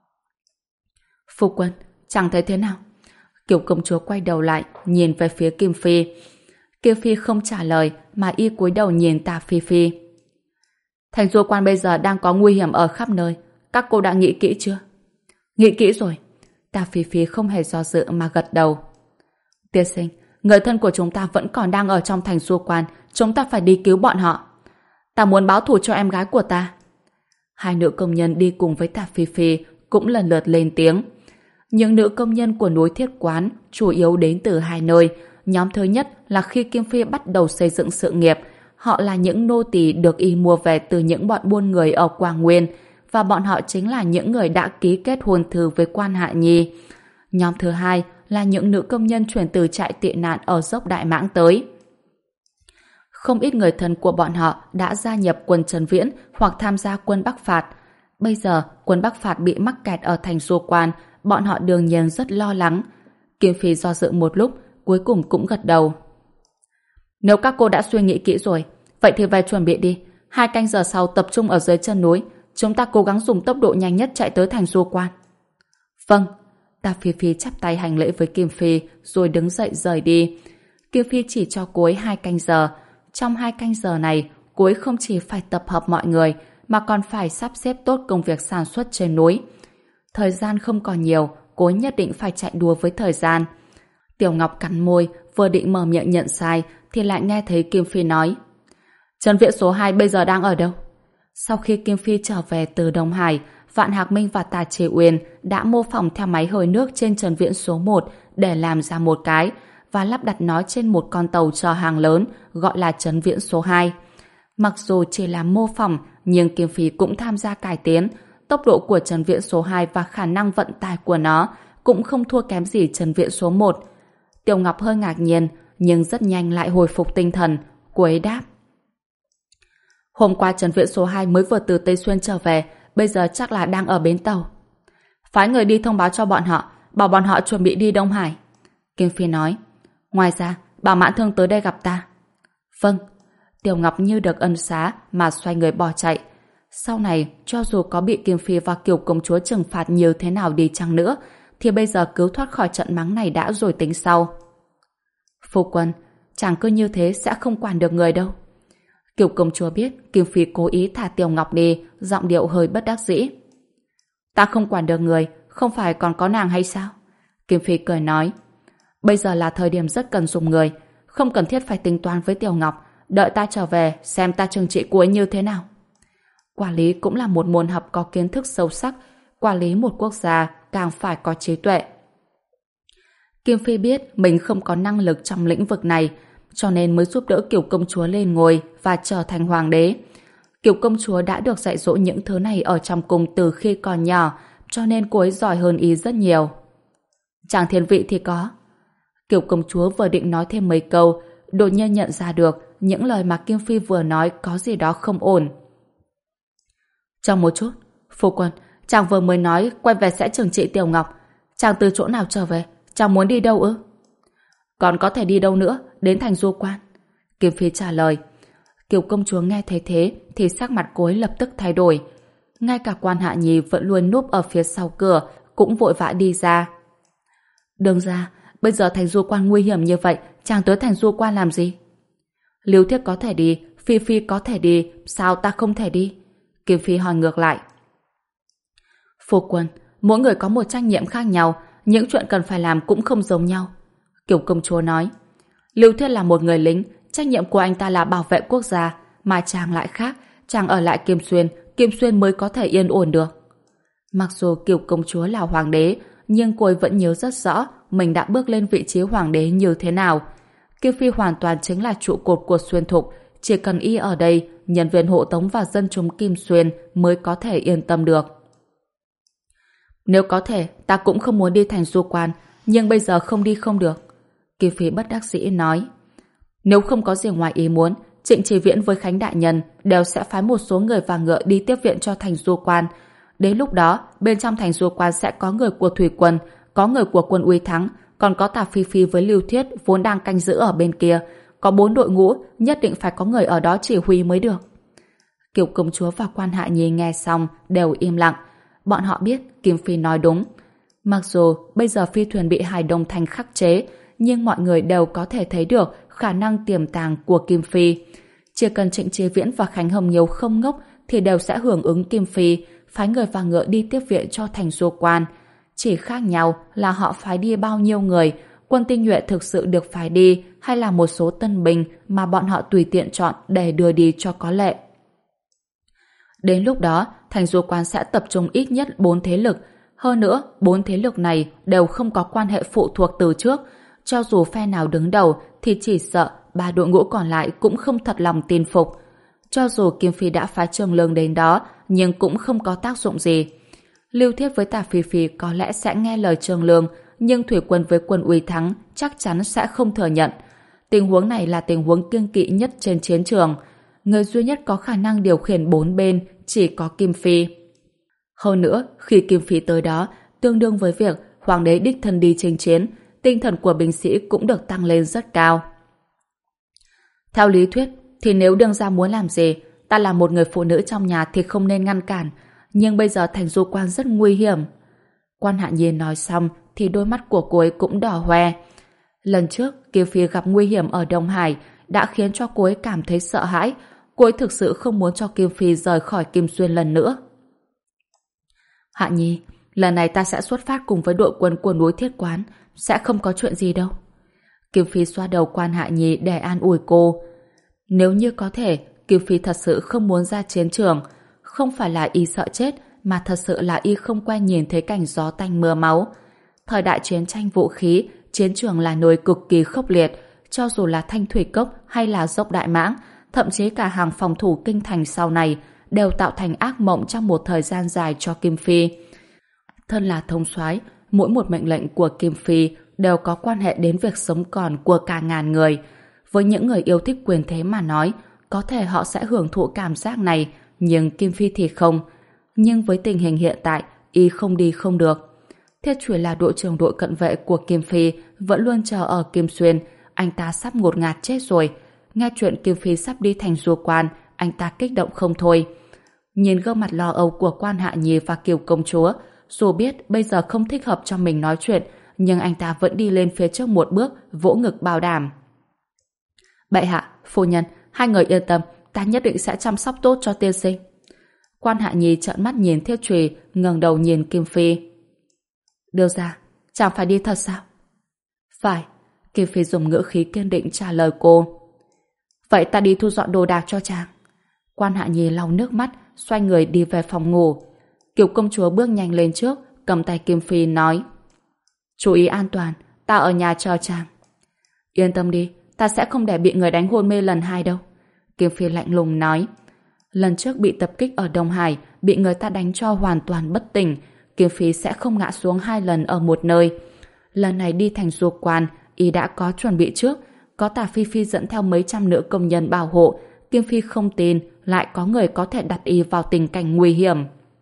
Phu quân, chẳng thấy thế nào? Kiều Công Chúa quay đầu lại, nhìn về phía Kim Phi. Kim Phi không trả lời, mà y cúi đầu nhìn Tả Phi Phi. Thành Du Quan bây giờ đang có nguy hiểm ở khắp nơi, các cô đã nghĩ kỹ chưa? Nghĩ kỹ rồi. Tả Phi Phi không hề do dự mà gật đầu. Tiên sinh, người thân của chúng ta vẫn còn đang ở trong thành Du Quan, chúng ta phải đi cứu bọn họ. Ta muốn báo thù cho em gái của ta. Hai nữ công nhân đi cùng với Tả Phi Phi cũng lần lượt lên tiếng. Những nữ công nhân của núi Thiết Quán chủ yếu đến từ hai nơi. Nhóm thứ nhất là khi Kim Phi bắt đầu xây dựng sự nghiệp, họ là những nô tỳ được y mua về từ những bọn buôn người ở Quảng Nguyên, và bọn họ chính là những người đã ký kết hôn thư với Quan Hạ Nhi. Nhóm thứ hai là những nữ công nhân chuyển từ trại tị nạn ở dốc Đại Mãng tới. Không ít người thân của bọn họ đã gia nhập quân Trần Viễn hoặc tham gia quân Bắc Phạt. Bây giờ quân Bắc Phạt bị mắc kẹt ở thành Du Quan, bọn họ đương nhiên rất lo lắng. Kim Phi do dự một lúc, cuối cùng cũng gật đầu. Nếu các cô đã suy nghĩ kỹ rồi, vậy thì về chuẩn bị đi. Hai canh giờ sau tập trung ở dưới chân núi, chúng ta cố gắng dùng tốc độ nhanh nhất chạy tới thành Du Quan. Vâng. Tả Phi Phi chắp tay hành lễ với Kim Phi rồi đứng dậy rời đi. Kim Phi chỉ cho cô ấy hai canh giờ. Trong hai canh giờ này, cô ấy không chỉ phải tập hợp mọi người mà còn phải sắp xếp tốt công việc sản xuất trên núi. Thời gian không còn nhiều, cô ấy nhất định phải chạy đua với thời gian. Tiểu Ngọc cắn môi, vừa định mở miệng nhận sai thì lại nghe thấy Kim Phi nói: Trần Viễn số hai bây giờ đang ở đâu? Sau khi Kim Phi trở về từ Đông Hải, Vạn Hạc Minh và Tà Chế Uyên đã mô phỏng theo máy hơi nước trên Trần Viễn số một để làm ra một cái và lắp đặt nó trên một con tàu chở hàng lớn gọi là Trần Viễn số hai. Mặc dù chỉ là mô phỏng, nhưng Kim Phi cũng tham gia cải tiến. Tốc độ của Trần Viễn số hai và khả năng vận tải của nó cũng không thua kém gì Trần Viễn số một. Tiểu Ngọc hơi ngạc nhiên, nhưng rất nhanh lại hồi phục tinh thần. Cô ấy đáp: Hôm qua Trần Viễn số hai mới vừa từ Tây Xuyên trở về, bây giờ chắc là đang ở bến tàu. Phái người đi thông báo cho bọn họ, bảo bọn họ chuẩn bị đi Đông Hải. Kim Phi nói: Ngoài ra, bảo Mãn Thương tới đây gặp ta. Vâng. Tiểu Ngọc như được ân xá mà xoay người bỏ chạy. Sau này, cho dù có bị Kim Phi và Kiều Công Chúa trừng phạt nhiều thế nào đi chăng nữa, thì bây giờ cứu thoát khỏi trận mắng này đã rồi tính sau. Phu quân, chàng cứ như thế sẽ không quản được người đâu. Kiều Công Chúa biết Kim Phi cố ý thả Tiểu Ngọc đi, giọng điệu hơi bất đắc dĩ. Ta không quản được người, không phải còn có nàng hay sao? Kim Phi cười nói: Bây giờ là thời điểm rất cần dùng người, không cần thiết phải tính toán với Tiểu Ngọc, đợi ta trở về xem ta trừng trị cô ấy như thế nào. Quản lý cũng là một môn học có kiến thức sâu sắc, quản lý một quốc gia càng phải có trí tuệ. Kim Phi biết mình không có năng lực trong lĩnh vực này, cho nên mới giúp đỡ Kiều Công Chúa lên ngôi và trở thành hoàng đế. Kiều Công Chúa đã được dạy dỗ những thứ này ở trong cung từ khi còn nhỏ, cho nên cô ấy giỏi hơn y rất nhiều. Chàng thiên vị thì có. Kiều Công Chúa vừa định nói thêm mấy câu, đột nhiên nhận ra được những lời mà Kim Phi vừa nói có gì đó không ổn. Chờ một chút, phu quân, chàng vừa mới nói quay về sẽ trừng trị Tiểu Ngọc. Chàng từ chỗ nào trở về? Chàng muốn đi đâu ư? Còn có thể đi đâu nữa, đến thành Du Quan. Kim Phi trả lời. Kiều Công Chúa nghe thấy thế thì sắc mặt cô ấy lập tức thay đổi. Ngay cả Quan Hạ Nhi vẫn luôn núp ở phía sau cửa cũng vội vã đi ra. Đương ra, bây giờ thành Du Quan nguy hiểm như vậy, chàng tới thành du quan làm gì? Lưu Thiết có thể đi, Phi Phi có thể đi, sao ta không thể đi? Kim Phi hỏi ngược lại. Phu quân, mỗi người có một trách nhiệm khác nhau, những chuyện cần phải làm cũng không giống nhau. Kiều công chúa nói. Lưu Thiết là một người lính, trách nhiệm của anh ta là bảo vệ quốc gia, mà chàng lại khác, chàng ở lại Kim Xuyên, Kim Xuyên mới có thể yên ổn được. Mặc dù Kiều công chúa là hoàng đế, nhưng cô ấy vẫn nhớ rất rõ mình đã bước lên vị trí hoàng đế như thế nào. Kiều Phi hoàn toàn chính là trụ cột của Xuyên Thục, chỉ cần y ở đây, nhân viên hộ tống và dân chúng Kim Xuyên mới có thể yên tâm được. Nếu có thể, ta cũng không muốn đi thành du quan, nhưng bây giờ không đi không được. Kiều Phi bất đắc dĩ nói. Nếu không có gì ngoài ý muốn, Trịnh Chỉ Viễn với Khánh Đại Nhân đều sẽ phái một số người và ngựa đi tiếp viện cho thành du quan. Đến lúc đó, bên trong thành du quan sẽ có người của thủy quân, có người của quân Uy Thắng, còn có Tả Phi Phi với Lưu Thiết vốn đang canh giữ ở bên kia. Có bốn đội ngũ, nhất định phải có người ở đó chỉ huy mới được. Kiều công chúa và Quan Hạ Nhi nghe xong đều im lặng. Bọn họ biết Kim Phi nói đúng. Mặc dù bây giờ phi thuyền bị Hải Đông Thành khắc chế, nhưng mọi người đều có thể thấy được khả năng tiềm tàng của Kim Phi. Chỉ cần Trịnh Chí Viễn và Khánh Hồng Nhiều không ngốc thì đều sẽ hưởng ứng Kim Phi, phái người và ngựa đi tiếp viện cho thành du quan. Chỉ khác nhau là họ phái đi bao nhiêu người, quân tinh nhuệ thực sự được phái đi hay là một số tân binh mà bọn họ tùy tiện chọn để đưa đi cho có lệ. Đến lúc đó, thành du quan sẽ tập trung ít nhất bốn thế lực. Hơn nữa, bốn thế lực này đều không có quan hệ phụ thuộc từ trước. Cho dù phe nào đứng đầu thì chỉ sợ ba đội ngũ còn lại cũng không thật lòng tin phục. Cho dù Kim Phi đã phái Trường Lương đến đó, nhưng cũng không có tác dụng gì. Lưu Thiết với Tả Phi Phi có lẽ sẽ nghe lời Trường Lương, nhưng thủy quân với quân Uy Thắng chắc chắn sẽ không thừa nhận. Tình huống này là tình huống kiêng kỵ nhất trên chiến trường. Người duy nhất có khả năng điều khiển bốn bên chỉ có Kim Phi. Hơn nữa, khi Kim Phi tới đó, tương đương với việc hoàng đế đích thân đi chinh chiến, tinh thần của binh sĩ cũng được tăng lên rất cao. Theo lý thuyết, thì nếu đương gia muốn làm gì, ta là một người phụ nữ trong nhà thì không nên ngăn cản, nhưng bây giờ thành du quan rất nguy hiểm. Quan Hạ Nhiên nói xong thì đôi mắt của cô ấy cũng đỏ hoe. Lần trước, Kim Phi gặp nguy hiểm ở Đông Hải đã khiến cho cô ấy cảm thấy sợ hãi. Cô ấy thực sự không muốn cho Kim Phi rời khỏi Kim Xuyên lần nữa. Hạ Nhi, lần này ta sẽ xuất phát cùng với đội quân của núi Thiết Quán, sẽ không có chuyện gì đâu. Kim Phi xoa đầu Quan Hạ Nhi để an ủi cô. Nếu như có thể, Kim Phi thật sự không muốn ra chiến trường. Không phải là y sợ chết, mà thật sự là y không quen nhìn thấy cảnh gió tanh mưa máu. Thời đại chiến tranh vũ khí, chiến trường là nơi cực kỳ khốc liệt. Cho dù là Thanh Thủy Cốc hay là Dốc Đại Mãng, thậm chí cả hàng phòng thủ kinh thành sau này đều tạo thành ác mộng trong một thời gian dài cho Kim Phi. Thân là thống soái, mỗi một mệnh lệnh của Kim Phi đều có quan hệ đến việc sống còn của cả ngàn người. Với những người yêu thích quyền thế mà nói, có thể họ sẽ hưởng thụ cảm giác này, nhưng Kim Phi thì không. Nhưng với tình hình hiện tại, y không đi không được. Thiết Chủy là đội trưởng đội cận vệ của Kim Phi, vẫn luôn chờ ở Kim Xuyên. Anh ta sắp ngột ngạt chết rồi. Nghe chuyện Kim Phi sắp đi thành du quan, anh ta kích động không thôi. Nhìn gương mặt lo âu của Quan Hạ Nhi và Kiều công chúa, dù biết bây giờ không thích hợp cho mình nói chuyện, nhưng anh ta vẫn đi lên phía trước một bước, vỗ ngực bảo đảm. Bệ hạ, phu nhân, hai người yên tâm, ta nhất định sẽ chăm sóc tốt cho tiên sinh. Quan Hạ Nhi trợn mắt nhìn Thiết Chủy, ngẩng đầu nhìn Kim Phi. Đưa ra, chàng phải đi thật sao? Phải, Kim Phi dùng ngữ khí kiên định trả lời cô. Vậy ta đi thu dọn đồ đạc cho chàng. Quan Hạ Nhi lau nước mắt, xoay người đi về phòng ngủ. Kiều công chúa bước nhanh lên trước, cầm tay Kim Phi nói: chú ý an toàn, ta ở nhà chờ chàng. Yên tâm đi, ta sẽ không để bị người đánh hôn mê lần hai đâu. Kim Phi lạnh lùng nói. Lần trước bị tập kích ở Đông Hải, bị người ta đánh cho hoàn toàn bất tỉnh, Kim Phi sẽ không ngã xuống hai lần ở một nơi. Lần này đi thành du quan, y đã có chuẩn bị trước, có Tả Phi Phi dẫn theo mấy trăm nữ công nhân bảo hộ. Kim Phi không tin lại có người có thể đặt y vào tình cảnh nguy hiểm.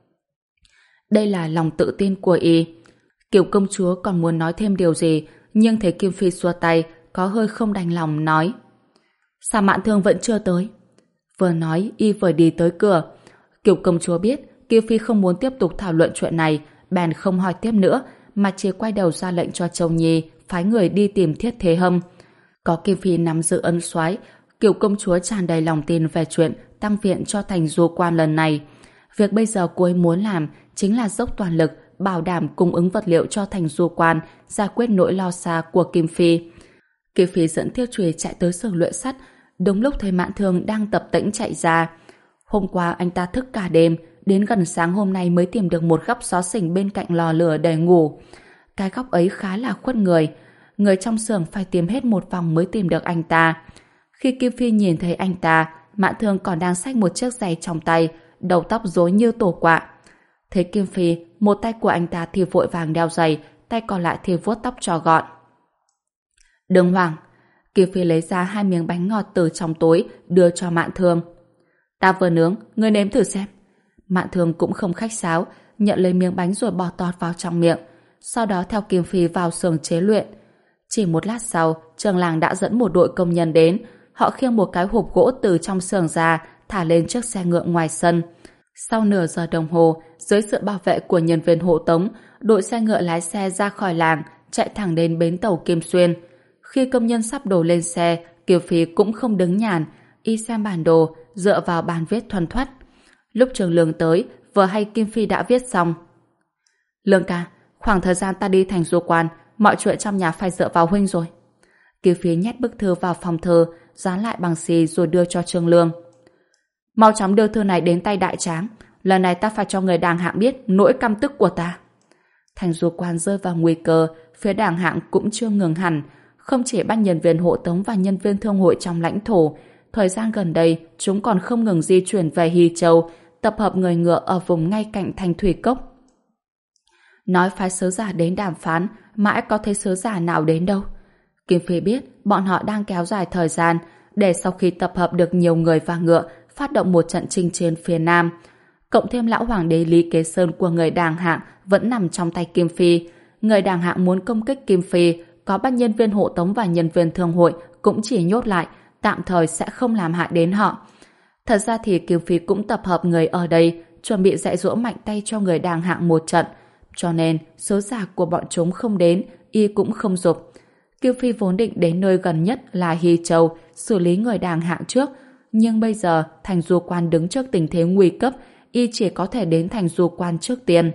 Đây là lòng tự tin của y. Kiều công chúa còn muốn nói thêm điều gì, nhưng thấy Kim Phi xua tay, có hơi không đành lòng nói: sao Mạn Thương vẫn chưa tới? Vừa nói y vừa đi tới cửa. Kiều công chúa biết Kim Phi không muốn tiếp tục thảo luận chuyện này, bèn không hỏi tiếp nữa, mà chỉ quay đầu ra lệnh cho Châu Nhi phái người đi tìm Thiết Thế Hâm. Có Kim Phi nắm giữ ân soái, Kiều công chúa tràn đầy lòng tin về chuyện tăng viện cho thành du quan lần này. Việc bây giờ cô ấy muốn làm chính là dốc toàn lực bảo đảm cung ứng vật liệu cho thành du quan, giải quyết nỗi lo xa của Kim Phi. Kim Phi dẫn Tiêu Trùy chạy tới xưởng luyện sắt, đúng lúc thấy Mạn Thương đang tập tễnh chạy ra. Hôm qua anh ta thức cả đêm, đến gần sáng hôm nay mới tìm được một góc xó xỉnh bên cạnh lò lửa để ngủ. Cái góc ấy khá là khuất người. Người trong xưởng phải tìm hết một vòng mới tìm được anh ta. Khi Kim Phi nhìn thấy anh ta, Mạn Thương còn đang xách một chiếc giày trong tay, đầu tóc rối như tổ quạ. Thấy Kim Phi, một tay của anh ta thì vội vàng đeo giày, tay còn lại thì vuốt tóc cho gọn. Đừng hoảng. Kim Phi lấy ra hai miếng bánh ngọt từ trong túi, đưa cho Mạn Thương. Ta vừa nướng, ngươi nếm thử xem. Mạn Thương cũng không khách sáo, nhận lấy miếng bánh rồi bỏ tọt vào trong miệng. Sau đó theo Kim Phi vào xưởng chế luyện. Chỉ một lát sau, trường làng đã dẫn một đội công nhân đến. Họ khiêng một cái hộp gỗ từ trong xưởng ra, thả lên chiếc xe ngựa ngoài sân. Sau nửa giờ đồng hồ, dưới sự bảo vệ của nhân viên hộ tống, đội xe ngựa lái xe ra khỏi làng, chạy thẳng đến bến tàu Kim Xuyên. Khi công nhân sắp đổ lên xe, Kiều Phi cũng không đứng nhàn, y xem bản đồ, dựa vào bàn viết thuần thoắt. Lúc Trường Lương tới, vừa hay Kim Phi đã viết xong. Lương ca, khoảng thời gian ta đi thành du quan, mọi chuyện trong nhà phải dựa vào huynh rồi. Kiều Phi nhét bức thư vào phòng thơ, dán lại bằng xì rồi đưa cho Trường Lương. Mau chóng đưa thư này đến tay Đại Tráng, lần này ta phải cho người Đàng Hạng biết nỗi căm tức của ta. Thành du quan rơi vào nguy cơ, phía Đàng Hạng cũng chưa ngừng hẳn, không chỉ bắt nhân viên hộ tống và nhân viên thương hội trong lãnh thổ, thời gian gần đây chúng còn không ngừng di chuyển về Hy Châu, tập hợp người ngựa ở vùng ngay cạnh thành Thủy Cốc. Nói phái sứ giả đến đàm phán, mãi có thấy sứ giả nào đến đâu. Kim Phi biết bọn họ đang kéo dài thời gian để sau khi tập hợp được nhiều người và ngựa phát động một trận chinh chiến phía Nam. Cộng thêm lão hoàng đế Lý Kế Sơn của người Đàng Hạng vẫn nằm trong tay Kim Phi. Người Đàng Hạng muốn công kích Kim Phi, có bắt nhân viên hộ tống và nhân viên thương hội cũng chỉ nhốt lại, tạm thời sẽ không làm hại đến họ. Thật ra thì Kim Phi cũng tập hợp người ở đây, chuẩn bị dạy dỗ mạnh tay cho người Đàng Hạng một trận. Cho nên, số giả của bọn chúng không đến, y cũng không giục. Kim Phi vốn định đến nơi gần nhất là Hy Châu, xử lý người Đàng Hạng trước. Nhưng bây giờ, thành du quan đứng trước tình thế nguy cấp, y chỉ có thể đến thành du quan trước tiên.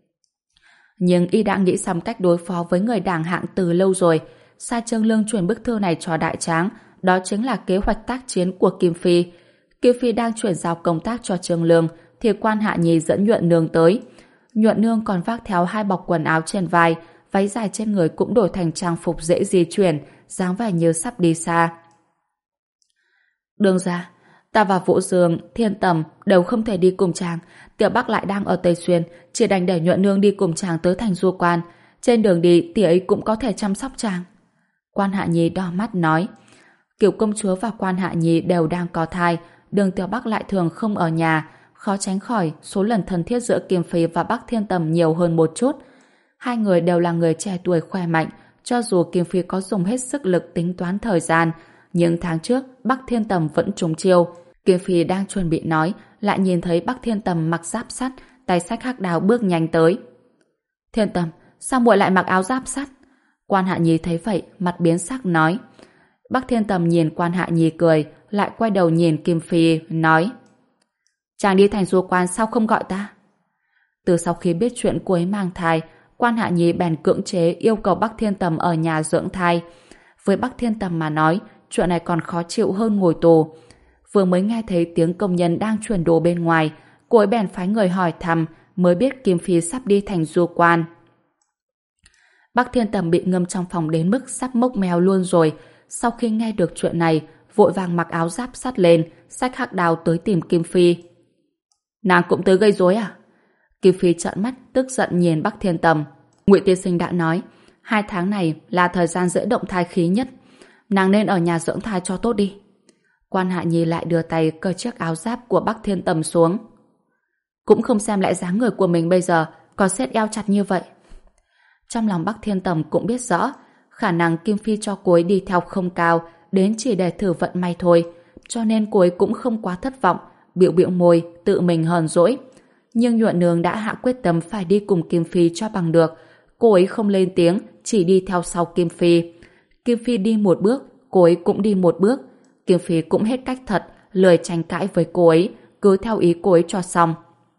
Nhưng y đã nghĩ xong cách đối phó với người Đàng Hạng từ lâu rồi. Sai Trương Lương chuyển bức thư này cho Đại Tráng, đó chính là kế hoạch tác chiến của Kim Phi. Kim Phi đang chuyển giao công tác cho Trương Lương, thì Quan Hạ Nhi dẫn Nhuận Nương tới. Nhuận Nương còn vác theo hai bọc quần áo trên vai, váy dài trên người cũng đổi thành trang phục dễ di chuyển, dáng vẻ như sắp đi xa. Đường ra, ta và Vũ Dương, Thiên Tầm đều không thể đi cùng chàng. Tiểu Bắc lại đang ở Tây Xuyên, chỉ đành để Nhuận Nương đi cùng chàng tới thành du quan. Trên đường đi, tỷ ấy cũng có thể chăm sóc chàng. Quan Hạ Nhi đỏ mắt nói. Kiều công chúa và Quan Hạ Nhi đều đang có thai, Đường Tiểu Bắc lại thường không ở nhà, khó tránh khỏi số lần thân thiết giữa Kim Phi và Bắc Thiên Tầm nhiều hơn một chút. Hai người đều là người trẻ tuổi khỏe mạnh, cho dù Kim Phi có dùng hết sức lực tính toán thời gian, nhưng tháng trước Bắc Thiên Tầm vẫn trúng chiêu. Kim Phi đang chuẩn bị nói, lại nhìn thấy Bắc Thiên Tầm mặc giáp sắt, tay xách hắc đào bước nhanh tới. Thiên Tầm, sao muội lại mặc áo giáp sắt? Quan Hạ Nhi thấy vậy, mặt biến sắc nói. Bắc Thiên Tầm nhìn Quan Hạ Nhi cười, lại quay đầu nhìn Kim Phi, nói. Chàng đi thành du quan sao không gọi ta? Từ sau khi biết chuyện cô ấy mang thai, Quan Hạ Nhi bèn cưỡng chế yêu cầu Bắc Thiên Tầm ở nhà dưỡng thai. Với Bắc Thiên Tầm mà nói, chuyện này còn khó chịu hơn ngồi tù. Vừa mới nghe thấy tiếng công nhân đang chuyển đồ bên ngoài, cô ấy bèn phái người hỏi thăm, mới biết Kim Phi sắp đi thành du quan. Bắc Thiên Tầm bị ngâm trong phòng đến mức sắp mốc mèo luôn rồi. Sau khi nghe được chuyện này, vội vàng mặc áo giáp sắt lên, xách hắc đào tới tìm Kim Phi. Nàng cũng tới gây rối à? Kim Phi trợn mắt, tức giận nhìn Bắc Thiên Tầm. Ngụy tiên sinh đã nói, hai tháng này là thời gian dễ động thai khí nhất. Nàng nên ở nhà dưỡng thai cho tốt đi. Quan Hạ Nhi lại đưa tay cởi chiếc áo giáp của Bắc Thiên Tầm xuống. Cũng không xem lại dáng người của mình bây giờ, còn siết eo chặt như vậy. Trong lòng Bắc Thiên Tầm cũng biết rõ, khả năng Kim Phi cho cô ấy đi theo không cao, đến chỉ để thử vận may thôi, cho nên cô ấy cũng không quá thất vọng, bĩu bĩu môi, tự mình hờn dỗi. Nhưng Nhuận Nương đã hạ quyết tâm phải đi cùng Kim Phi cho bằng được. Cô ấy không lên tiếng, chỉ đi theo sau Kim Phi. Kim Phi đi một bước, cô ấy cũng đi một bước. Kim Phi cũng hết cách thật, lười tranh cãi với cô ấy, cứ theo ý cô ấy cho xong.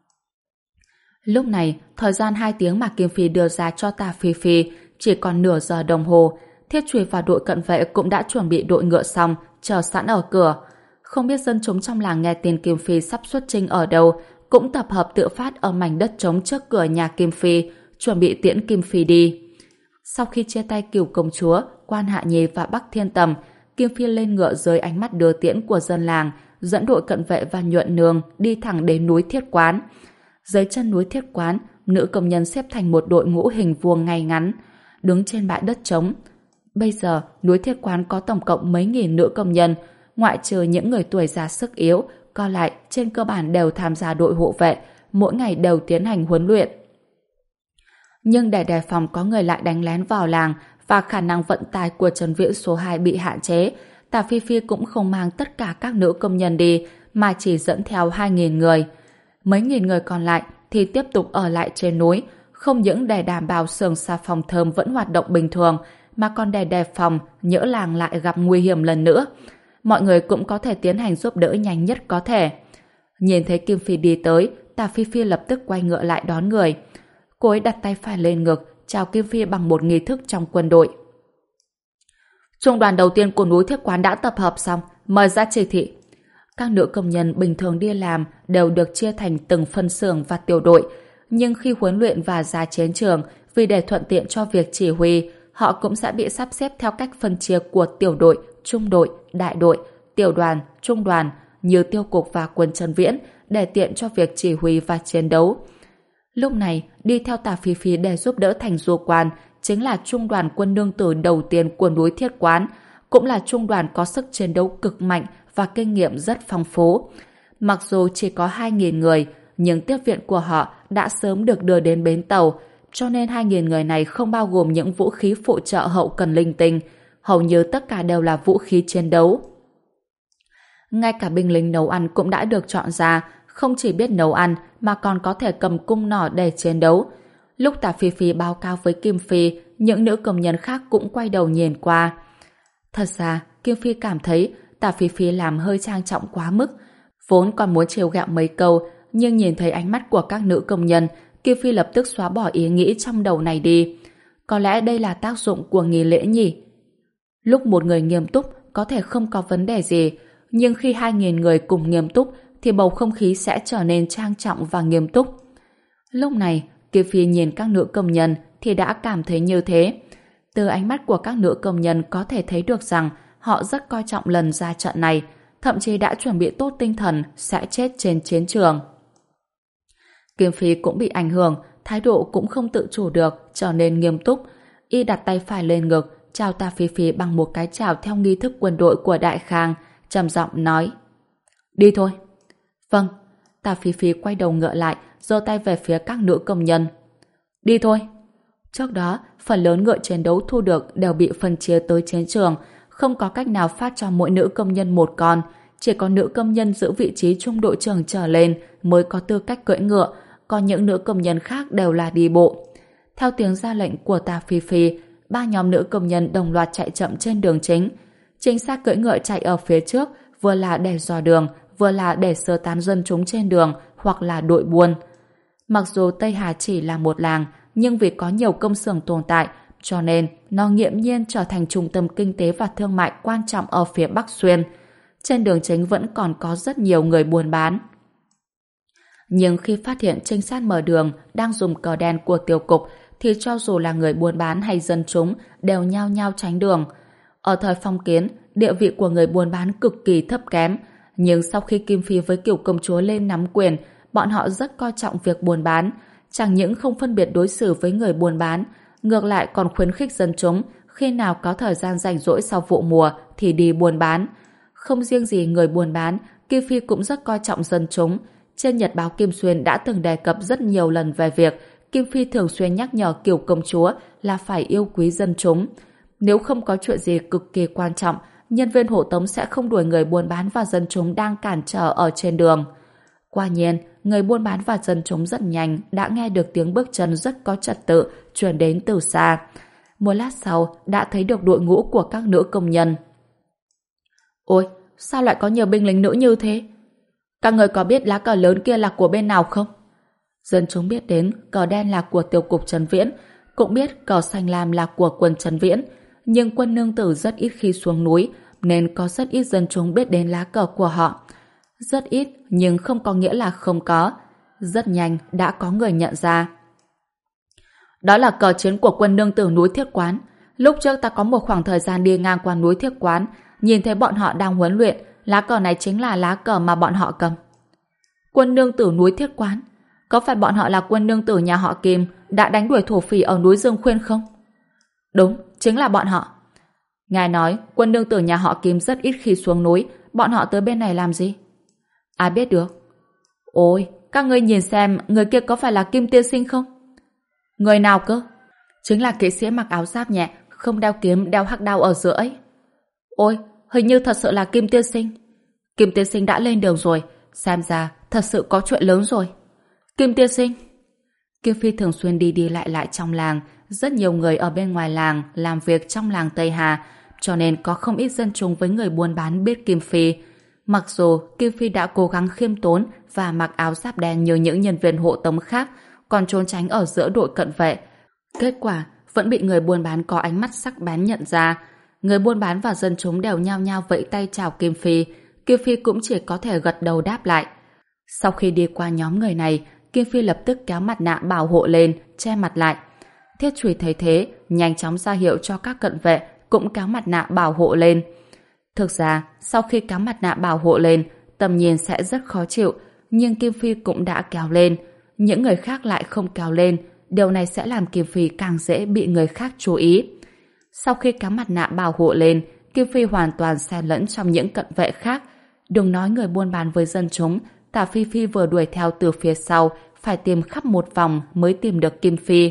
Lúc này, thời gian hai tiếng mà Kim Phi đưa ra cho Tả Phi Phi chỉ còn nửa giờ đồng hồ. Thiết Truy và đội cận vệ cũng đã chuẩn bị đội ngựa xong, chờ sẵn ở cửa. Không biết dân chúng trong làng nghe tin Kim Phi sắp xuất chinh ở đâu, cũng tập hợp tự phát ở mảnh đất trống trước cửa nhà Kim Phi, chuẩn bị tiễn Kim Phi đi. Sau khi chia tay Cửu công chúa, Quan Hạ Nhi và Bắc Thiên Tầm, Kim Phi lên ngựa dưới ánh mắt đưa tiễn của dân làng, dẫn đội cận vệ và nhuận nương đi thẳng đến núi Thiết Quán. Dưới chân núi Thiết Quán, nữ công nhân xếp thành một đội ngũ hình vuông ngay ngắn, đứng trên bãi đất trống. Bây giờ, núi Thiết Quán có tổng cộng mấy nghìn nữ công nhân, ngoại trừ những người tuổi già sức yếu, còn lại trên cơ bản đều tham gia đội hộ vệ, mỗi ngày đều tiến hành huấn luyện. Nhưng để đề phòng có người lại đánh lén vào làng và khả năng vận tải của Trấn Viễn số hai bị hạn chế, Tả Phi Phi cũng không mang tất cả các nữ công nhân đi, mà chỉ dẫn theo hai nghìn người. Mấy nghìn người còn lại thì tiếp tục ở lại trên núi, không những để đảm bảo xưởng xà phòng thơm vẫn hoạt động bình thường, mà còn để đề phòng nhỡ làng lại gặp nguy hiểm lần nữa. Mọi người cũng có thể tiến hành giúp đỡ nhanh nhất có thể. Nhìn thấy Kim Phi đi tới, Tả Phi Phi lập tức quay ngựa lại đón người. Cô ấy đặt tay phải lên ngực, chào Kim Phi bằng một nghi thức trong quân đội. Trung đoàn đầu tiên của núi Thiết Quán đã tập hợp xong, mời ra chỉ thị. Các nữ công nhân bình thường đi làm đều được chia thành từng phân xưởng và tiểu đội, nhưng khi huấn luyện và ra chiến trường, vì để thuận tiện cho việc chỉ huy, họ cũng sẽ bị sắp xếp theo cách phân chia của tiểu đội, trung đội, đại đội, tiểu đoàn, trung đoàn, như tiêu cục và quân Trấn Viễn, để tiện cho việc chỉ huy và chiến đấu. Lúc này, đi theo Tả Phi Phi để giúp đỡ Thành Du Quan chính là trung đoàn quân nương tử đầu tiên của núi Thiết Quán, cũng là trung đoàn có sức chiến đấu cực mạnh và kinh nghiệm rất phong phú. Mặc dù chỉ có hai nghìn người, nhưng tiếp viện của họ đã sớm được đưa đến bến tàu, cho nên hai nghìn người này không bao gồm những vũ khí phụ trợ hậu cần linh tinh, hầu như tất cả đều là vũ khí chiến đấu. Ngay cả binh lính nấu ăn cũng đã được chọn ra, không chỉ biết nấu ăn mà còn có thể cầm cung nỏ để chiến đấu. Lúc Tả Phi Phi báo cáo với Kim Phi, những nữ công nhân khác cũng quay đầu nhìn qua. Thật ra, Kim Phi cảm thấy Tả Phi Phi làm hơi trang trọng quá mức. Vốn còn muốn trêu ghẹo mấy câu, nhưng nhìn thấy ánh mắt của các nữ công nhân, Kim Phi lập tức xóa bỏ ý nghĩ trong đầu này đi. Có lẽ đây là tác dụng của nghi lễ nhỉ? Lúc một người nghiêm túc có thể không có vấn đề gì, nhưng khi hai nghìn người cùng nghiêm túc thì bầu không khí sẽ trở nên trang trọng và nghiêm túc. Lúc này, Kim Phi nhìn các nữ công nhân thì đã cảm thấy như thế. Từ ánh mắt của các nữ công nhân có thể thấy được rằng họ rất coi trọng lần ra trận này, thậm chí đã chuẩn bị tốt tinh thần sẽ chết trên chiến trường. Kim Phi cũng bị ảnh hưởng, thái độ cũng không tự chủ được, trở nên nghiêm túc. Y đặt tay phải lên ngực, chào Tả Phi Phi bằng một cái chào theo nghi thức quân đội của Đại Khang, trầm giọng nói: "Đi thôi." "Vâng." Tả Phi Phi quay đầu ngựa lại, giơ tay về phía các nữ công nhân. "Đi thôi." Trước đó, phần lớn ngựa chiến đấu thu được đều bị phân chia tới chiến trường, không có cách nào phát cho mỗi nữ công nhân một con, chỉ có nữ công nhân giữ vị trí trung đội trưởng trở lên mới có tư cách cưỡi ngựa, còn những nữ công nhân khác đều là đi bộ. Theo tiếng ra lệnh của Tả Phi Phi, ba nhóm nữ công nhân đồng loạt chạy chậm trên đường chính. Chính xác cưỡi ngựa chạy ở phía trước, vừa là để dò đường, vừa là để sơ tán dân chúng trên đường hoặc là đội buôn. Mặc dù Tây Hà chỉ là một làng, nhưng vì có nhiều công xưởng tồn tại, cho nên nó nghiễm nhiên trở thành trung tâm kinh tế và thương mại quan trọng ở phía Bắc Xuyên. Trên đường chính vẫn còn có rất nhiều người buôn bán. Nhưng khi phát hiện trinh sát mở đường đang dùng cờ đen của tiêu cục, thì cho dù là người buôn bán hay dân chúng đều nhao nhao tránh đường. Ở thời phong kiến, địa vị của người buôn bán cực kỳ thấp kém, nhưng sau khi Kim Phi với Cửu công chúa lên nắm quyền, bọn họ rất coi trọng việc buôn bán, chẳng những không phân biệt đối xử với người buôn bán, ngược lại còn khuyến khích dân chúng khi nào có thời gian rảnh rỗi sau vụ mùa thì đi buôn bán. Không riêng gì người buôn bán, Kim Phi cũng rất coi trọng dân chúng. Trên nhật báo Kim Xuyên đã từng đề cập rất nhiều lần về việc Kim Phi thường xuyên nhắc nhở Cửu công chúa là phải yêu quý dân chúng. Nếu không có chuyện gì cực kỳ quan trọng, nhân viên hộ tống sẽ không đuổi người buôn bán và dân chúng đang cản trở ở trên đường. Quả nhiên, người buôn bán và dân chúng rất nhanh đã nghe được tiếng bước chân rất có trật tự truyền đến từ xa. Một lát sau đã thấy được đội ngũ của các nữ công nhân. Ôi, sao lại có nhiều binh lính nữ như thế? Các người có biết lá cờ lớn kia là của bên nào không? Dân chúng biết đến cờ đen là của tiểu cục Trấn Viễn, cũng biết cờ xanh lam là của quân Trấn Viễn, nhưng quân nương tử rất ít khi xuống núi, nên có rất ít dân chúng biết đến lá cờ của họ. Rất ít, nhưng không có nghĩa là không có. Rất nhanh đã có người nhận ra. Đó là cờ chiến của quân nương tử núi Thiết Quán. Lúc trước ta có một khoảng thời gian đi ngang qua núi Thiết Quán, nhìn thấy bọn họ đang huấn luyện, lá cờ này chính là lá cờ mà bọn họ cầm. Quân nương tử núi Thiết Quán? Có phải bọn họ là quân nương tử nhà họ Kim đã đánh đuổi thổ phỉ ở núi Dương Khuyên không? Đúng, chính là bọn họ. Ngài nói quân nương tử nhà họ Kim rất ít khi xuống núi, bọn họ tới bên này làm gì? Ai biết được. Ôi, các ngươi nhìn xem người kia có phải là Kim tiên sinh không? Người nào cơ? Chính là kỵ sĩ mặc áo giáp nhẹ, không đeo kiếm, đeo hắc đao ở giữa ấy. Ôi, hình như thật sự là Kim tiên sinh. Kim tiên sinh đã lên đường rồi, xem ra thật sự có chuyện lớn rồi. Kim tiên sinh. Kim Phi thường xuyên đi đi lại lại trong làng, rất nhiều người ở bên ngoài làng làm việc trong làng Tây Hà, cho nên có không ít dân chúng với người buôn bán biết Kim Phi. Mặc dù Kim Phi đã cố gắng khiêm tốn và mặc áo giáp đen như những nhân viên hộ tống khác, còn trốn tránh ở giữa đội cận vệ, kết quả vẫn bị người buôn bán có ánh mắt sắc bén nhận ra. Người buôn bán và dân chúng đều nhao nhao vẫy tay chào Kim Phi. Kim Phi cũng chỉ có thể gật đầu đáp lại. Sau khi đi qua nhóm người này, Kim Phi lập tức kéo mặt nạ bảo hộ lên, che mặt lại. Thiết Chùy thấy thế, nhanh chóng ra hiệu cho các cận vệ cũng kéo mặt nạ bảo hộ lên. Thực ra, sau khi kéo mặt nạ bảo hộ lên, tầm nhìn sẽ rất khó chịu, nhưng Kim Phi cũng đã kéo lên. Những người khác lại không kéo lên, điều này sẽ làm Kim Phi càng dễ bị người khác chú ý. Sau khi kéo mặt nạ bảo hộ lên, Kim Phi hoàn toàn xen lẫn trong những cận vệ khác. Đừng nói người buôn bán với dân chúng, Tả Phi Phi vừa đuổi theo từ phía sau, phải tìm khắp một vòng mới tìm được Kim Phi.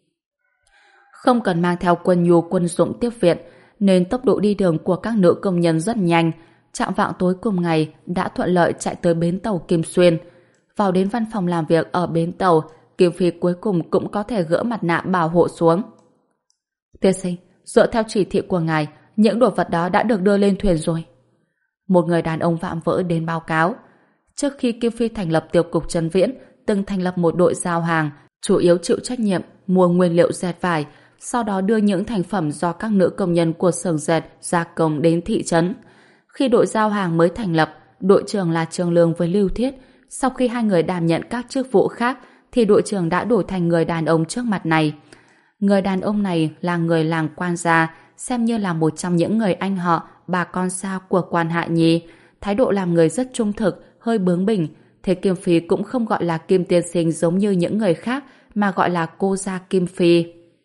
Không cần mang theo quân nhu quân dụng tiếp viện, nên tốc độ đi đường của các nữ công nhân rất nhanh. Chạng vạng tối cùng ngày đã thuận lợi chạy tới bến tàu Kim Xuyên. Vào đến văn phòng làm việc ở bến tàu, Kim Phi cuối cùng cũng có thể gỡ mặt nạ bảo hộ xuống. Tiên sinh, dựa theo chỉ thị của ngài, những đồ vật đó đã được đưa lên thuyền rồi. Một người đàn ông vạm vỡ đến báo cáo. Trước khi Kim Phi thành lập tiểu cục Trấn Viễn, từng thành lập một đội giao hàng, chủ yếu chịu trách nhiệm mua nguyên liệu dệt vải, sau đó đưa những thành phẩm do các nữ công nhân của xưởng dệt gia công đến thị trấn. Khi đội giao hàng mới thành lập, đội trưởng là Trương Lương với Lưu Thiết. Sau khi hai người đảm nhận các chức vụ khác, thì đội trưởng đã đổi thành người đàn ông trước mặt này. Người đàn ông này là người làng Quan Gia, xem như là một trong những người anh họ, bà con xa của Quan Hạ Nhi. Thái độ làm người rất trung thực, hơi bướng bỉnh. Thế Kim Phi cũng không gọi là Kim tiên sinh giống như những người khác, mà gọi là cô gia Kim Phi.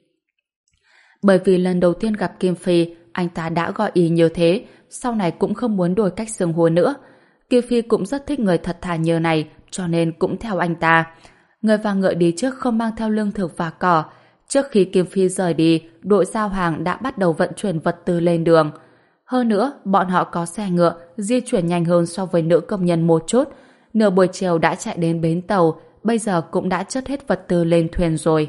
Bởi vì lần đầu tiên gặp Kim Phi, anh ta đã gọi ý như thế, sau này cũng không muốn đổi cách xưng hô nữa. Kim Phi cũng rất thích người thật thà như này, cho nên cũng theo anh ta. Người và ngựa đi trước không mang theo lương thực và cỏ. Trước khi Kim Phi rời đi, đội giao hàng đã bắt đầu vận chuyển vật tư lên đường. Hơn nữa, bọn họ có xe ngựa, di chuyển nhanh hơn so với nữ công nhân một chút. Nửa buổi chiều đã chạy đến bến tàu, bây giờ cũng đã chất hết vật tư lên thuyền rồi.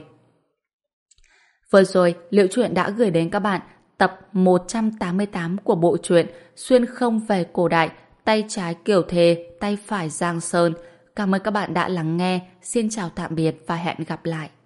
Vừa rồi, Liễu Chuyện đã gửi đến các bạn tập một trăm tám mươi tám của bộ truyện Xuyên không về cổ đại, tay trái Kiều Thề, tay phải Giang Sơn. Cảm ơn các bạn đã lắng nghe. Xin chào tạm biệt và hẹn gặp lại.